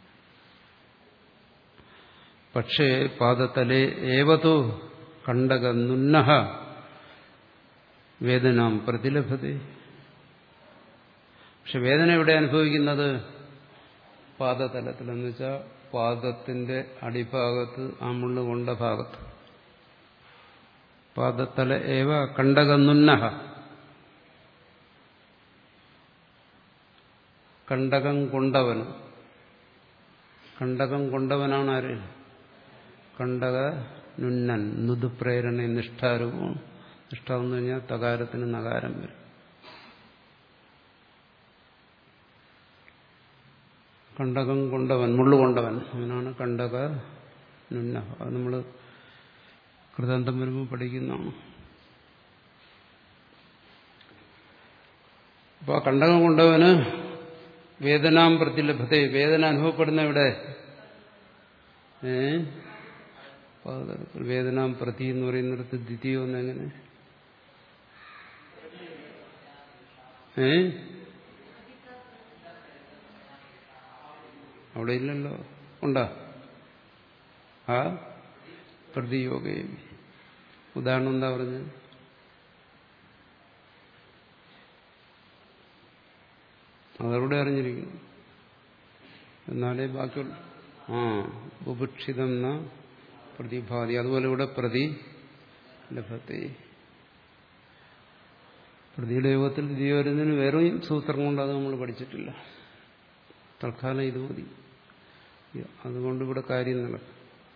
പക്ഷേ പാദതലേ ഏവതോ കണ്ടക നുന്നഃ വേദനാം പ്രതിലഭതേ. പക്ഷെ വേദന എവിടെ അനുഭവിക്കുന്നത്? പാദതലത്തിൽ. എന്ന് വെച്ചാൽ പാദത്തിന്റെ അടിഭാഗത്ത്, ആ മുള്ളു കൊണ്ട ഭാഗത്ത്. പാദതല ഏവ കണ്ടക നുന്നഃ. കണ്ടകം കൊണ്ടവൻ. കണ്ടകം കൊണ്ടവനാണ് ആര്? കണ്ടക നുന്നൻ. നുദുപ്രേരണ നിഷ്ഠാരൂപമാണ്. നിഷ്ഠ എന്ന് കഴിഞ്ഞാൽ തകാരത്തിന് നകാരം വരും. കണ്ടകം കൊണ്ടവൻ, മുള്ളുകൊണ്ടവൻ, അവനാണ് കണ്ടക നുന്ന. അത് നമ്മൾ കൃതാന്തം വരുമ്പോൾ പഠിക്കുന്നതാണ്. അപ്പോൾ ആ കണ്ടകം കൊണ്ടവന് വേദനാം പ്രതിലഭത്തെ. വേദന അനുഭവപ്പെടുന്ന ഇവിടെ ഏ വേദനാം പ്രതി എന്ന് പറയുന്നിടത്ത് ദ്വിതീയം എന്നെങ്ങനെ? ഏ അവിടെ ഇല്ലല്ലോ. ഉണ്ടോ? ആ പ്രതിയോഗയും. ഉദാഹരണം എന്താ പറഞ്ഞത്? അതവിടെ അറിഞ്ഞിരിക്കുന്നു. എന്നാലേ ബാക്കിയുള്ള ആ ബുഭുക്ഷിതം എന്ന പ്രതിഭാതി. അതുപോലെ ഇവിടെ പ്രതി ലഭത്തെ. പ്രതിയുടെ യോഗത്തിൽ ദ്വിതീയ വരുന്നതിന് വേറെ സൂത്രം കൊണ്ട് അത് നമ്മൾ പഠിച്ചിട്ടില്ല. തൽക്കാലം ഇത് മതി. അതുകൊണ്ട് ഇവിടെ കാര്യം നടക്കും.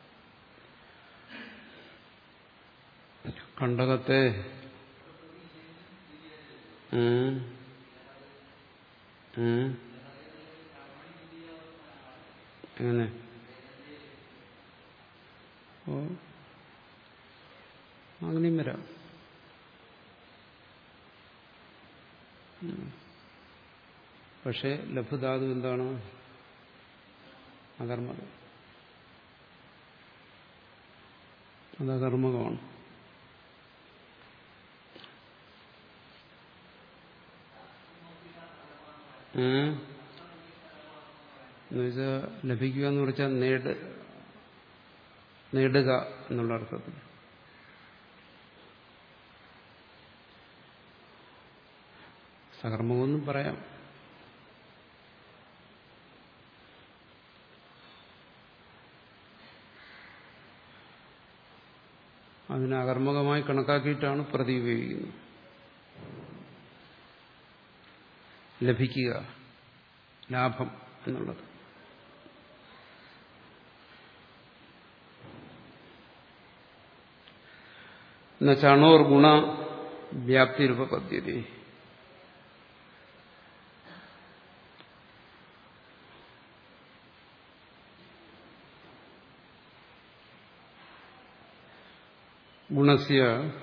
കണ്ടകത്തെ എങ്ങനെ? ഓ അങ്ങനെയും വരാം. പക്ഷെ ലഘുധാതു എന്താണ്? അകർമ്മകം. അത് അകർമ്മകമാണ്. എന്നുവെച്ചാൽ ലഭിക്കുക എന്ന് വെച്ചാൽ നേട് നേടുക എന്നുള്ള അർത്ഥത്തിൽ. സകർമ്മമെന്നും പറയാം. അതിനെ അകർമ്മകമായി കണക്കാക്കിയിട്ടാണ് പ്രതി ഉപയോഗിക്കുന്നത്. ലഭിക്കുക, ലാഭം എന്നുള്ളത്. ചണോർ ഗുണ വ്യാപ്തി രൂപപദ്ധ്യത. ഗുണസ്യ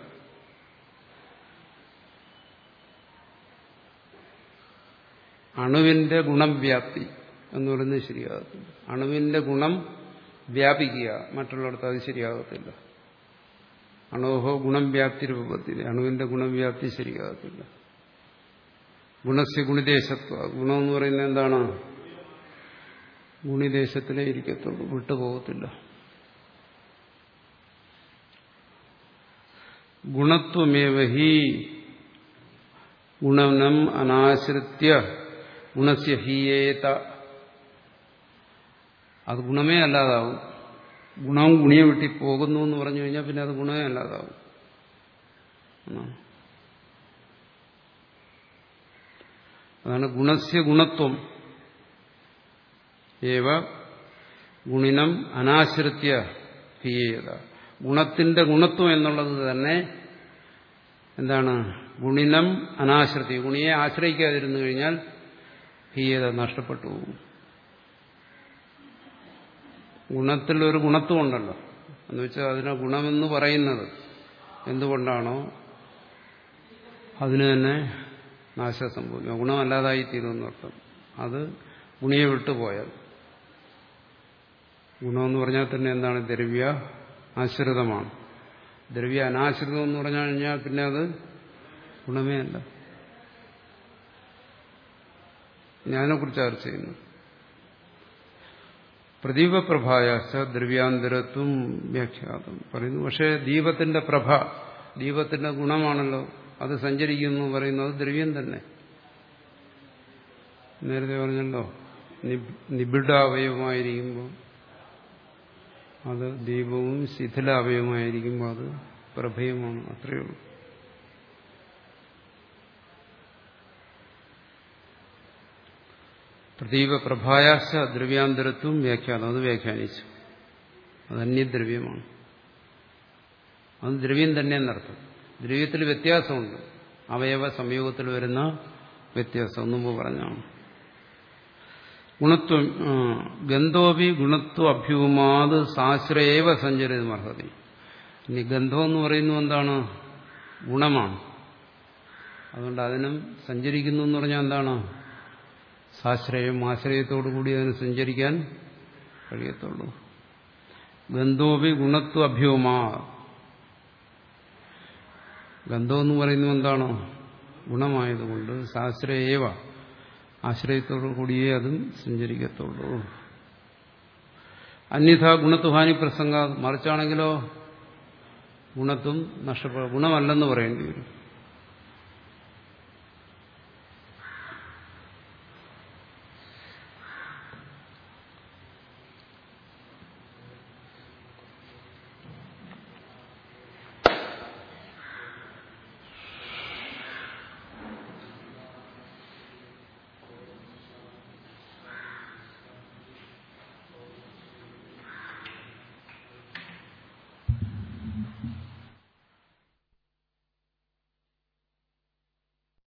അണുവിന്റെ ഗുണം വ്യാപ്തി എന്ന് പറയുന്നത് ശരിയാകത്തില്ല. അണുവിന്റെ ഗുണം വ്യാപിക്കുക മറ്റുള്ളിടത്ത് അത് ശരിയാകത്തില്ല. അണോഹോ ഗുണം വ്യാപ്തി രൂപത്തിൽ അണുവിന്റെ ഗുണവ്യാപ്തി ശരിയാകത്തില്ല. ഗുണസ്യ ഗുണിദേശത്വ. ഗുണം എന്ന് പറയുന്നത് എന്താണ്? ഗുണിദേശത്തിലേ ഇരിക്കത്തുള്ളൂ, വിട്ടുപോകത്തില്ല. ഗുണത്വമേവ ഹി ഗുണം അനാശ്രിത്യ ഗുണസ്യ ഹീയേത. അത് ഗുണമേ അല്ലാതാവും. ഗുണവും ഗുണിയെ വിട്ടി പോകുന്നു എന്ന് പറഞ്ഞു കഴിഞ്ഞാൽ പിന്നെ അത് ഗുണമേ അല്ലാതാവും. അതാണ് ഗുണസ്യ ഗുണത്വം ഏവ ഗുണിനം അനാശ്രിത്യ ഹീയേത. ഗുണത്തിന്റെ ഗുണത്വം എന്നുള്ളത് തന്നെ എന്താണ്? ഗുണിനം അനാശ്രിത്യ. ഗുണിയെ ആശ്രയിക്കാതിരുന്നു കഴിഞ്ഞാൽ ഹീയത നഷ്ടപ്പെട്ടു പോകും. ഗുണത്തിൽ ഒരു ഗുണത്വം ഉണ്ടല്ലോ, എന്ന് വെച്ചാൽ അതിനെ ഗുണമെന്ന് പറയുന്നത് എന്തുകൊണ്ടാണോ അതിന് തന്നെ നാശം സംഭവിക്കും. ഗുണമല്ലാതായി തീരുമെന്നർത്ഥം. അത് ഗുണിയെ വിട്ടുപോയാൽ. ഗുണമെന്ന് പറഞ്ഞാൽ തന്നെ എന്താണ്? ദ്രവ്യ ആശ്രിതമാണ്. ദ്രവ്യ അനാശ്രിതം എന്ന് പറഞ്ഞു കഴിഞ്ഞാൽ പിന്നെ അത് ഗുണമേ അല്ല. ഞാനെക്കുറിച്ച് ചർച്ച ചെയ്യുന്നു. പ്രദീപപ്രഭായാശ ദ്രവ്യാന്തരത്വം വ്യാഖ്യാതം പറയുന്നു. പക്ഷേ ദീപത്തിന്റെ പ്രഭ, ദീപത്തിന്റെ ഗുണമാണല്ലോ അത് സഞ്ചരിക്കുന്നു പറയുന്നത് ദ്രവ്യം തന്നെ. നേരത്തെ പറഞ്ഞല്ലോ, നിബിഡാവയവമായിരിക്കുമ്പോൾ അത് ദീപവും ശിഥിലാവയവമായിരിക്കുമ്പോൾ അത് പ്രഭയുമാണ്. അത്രയേ ഉള്ളൂ. പ്രദീപപ്രഭായാശ ദ്രവ്യാന്തരത്വം വ്യാഖ്യാനം, അത് വ്യാഖ്യാനിച്ചു. അത് അന്യദ്രവ്യമാണ്. അത് ദ്രവ്യം തന്നെ എന്നർത്ഥം. ദ്രവ്യത്തിൽ വ്യത്യാസമുണ്ട്. അവയവ സംയോഗത്തിൽ വരുന്ന വ്യത്യാസം മുമ്പ് പറഞ്ഞാണ്. ഗുണത്വം ഗന്ധോപി ഗുണത്വ അഭ്യൂമാത് സാശ്രയേവ സഞ്ചരിതമർഹതി. ഇനി ഗന്ധം എന്ന് പറയുന്നത് എന്താണ്? ഗുണമാണ്. അതുകൊണ്ട് അതിനും സഞ്ചരിക്കുന്നു എന്ന് പറഞ്ഞാൽ എന്താണ്? സാശ്രയം, ആശ്രയത്തോടു കൂടി അതിന് സഞ്ചരിക്കാൻ കഴിയത്തുള്ളൂ. ഗന്ധോപി ഗുണത്വ അഭ്യൂമാ. ഗന്ധം എന്ന് പറയുന്നത് എന്താണോ? ഗുണമായതുകൊണ്ട് സാശ്രയേവ, ആശ്രയത്തോടു കൂടിയേ അതും സഞ്ചരിക്കത്തുള്ളൂ. അന്യഥ ഗുണത്വഹാനി പ്രസംഗ, മറിച്ചാണെങ്കിലോ ഗുണത്വം നഷ്ടപ്പെടും. ഗുണമല്ലെന്ന് പറയേണ്ടി വരും.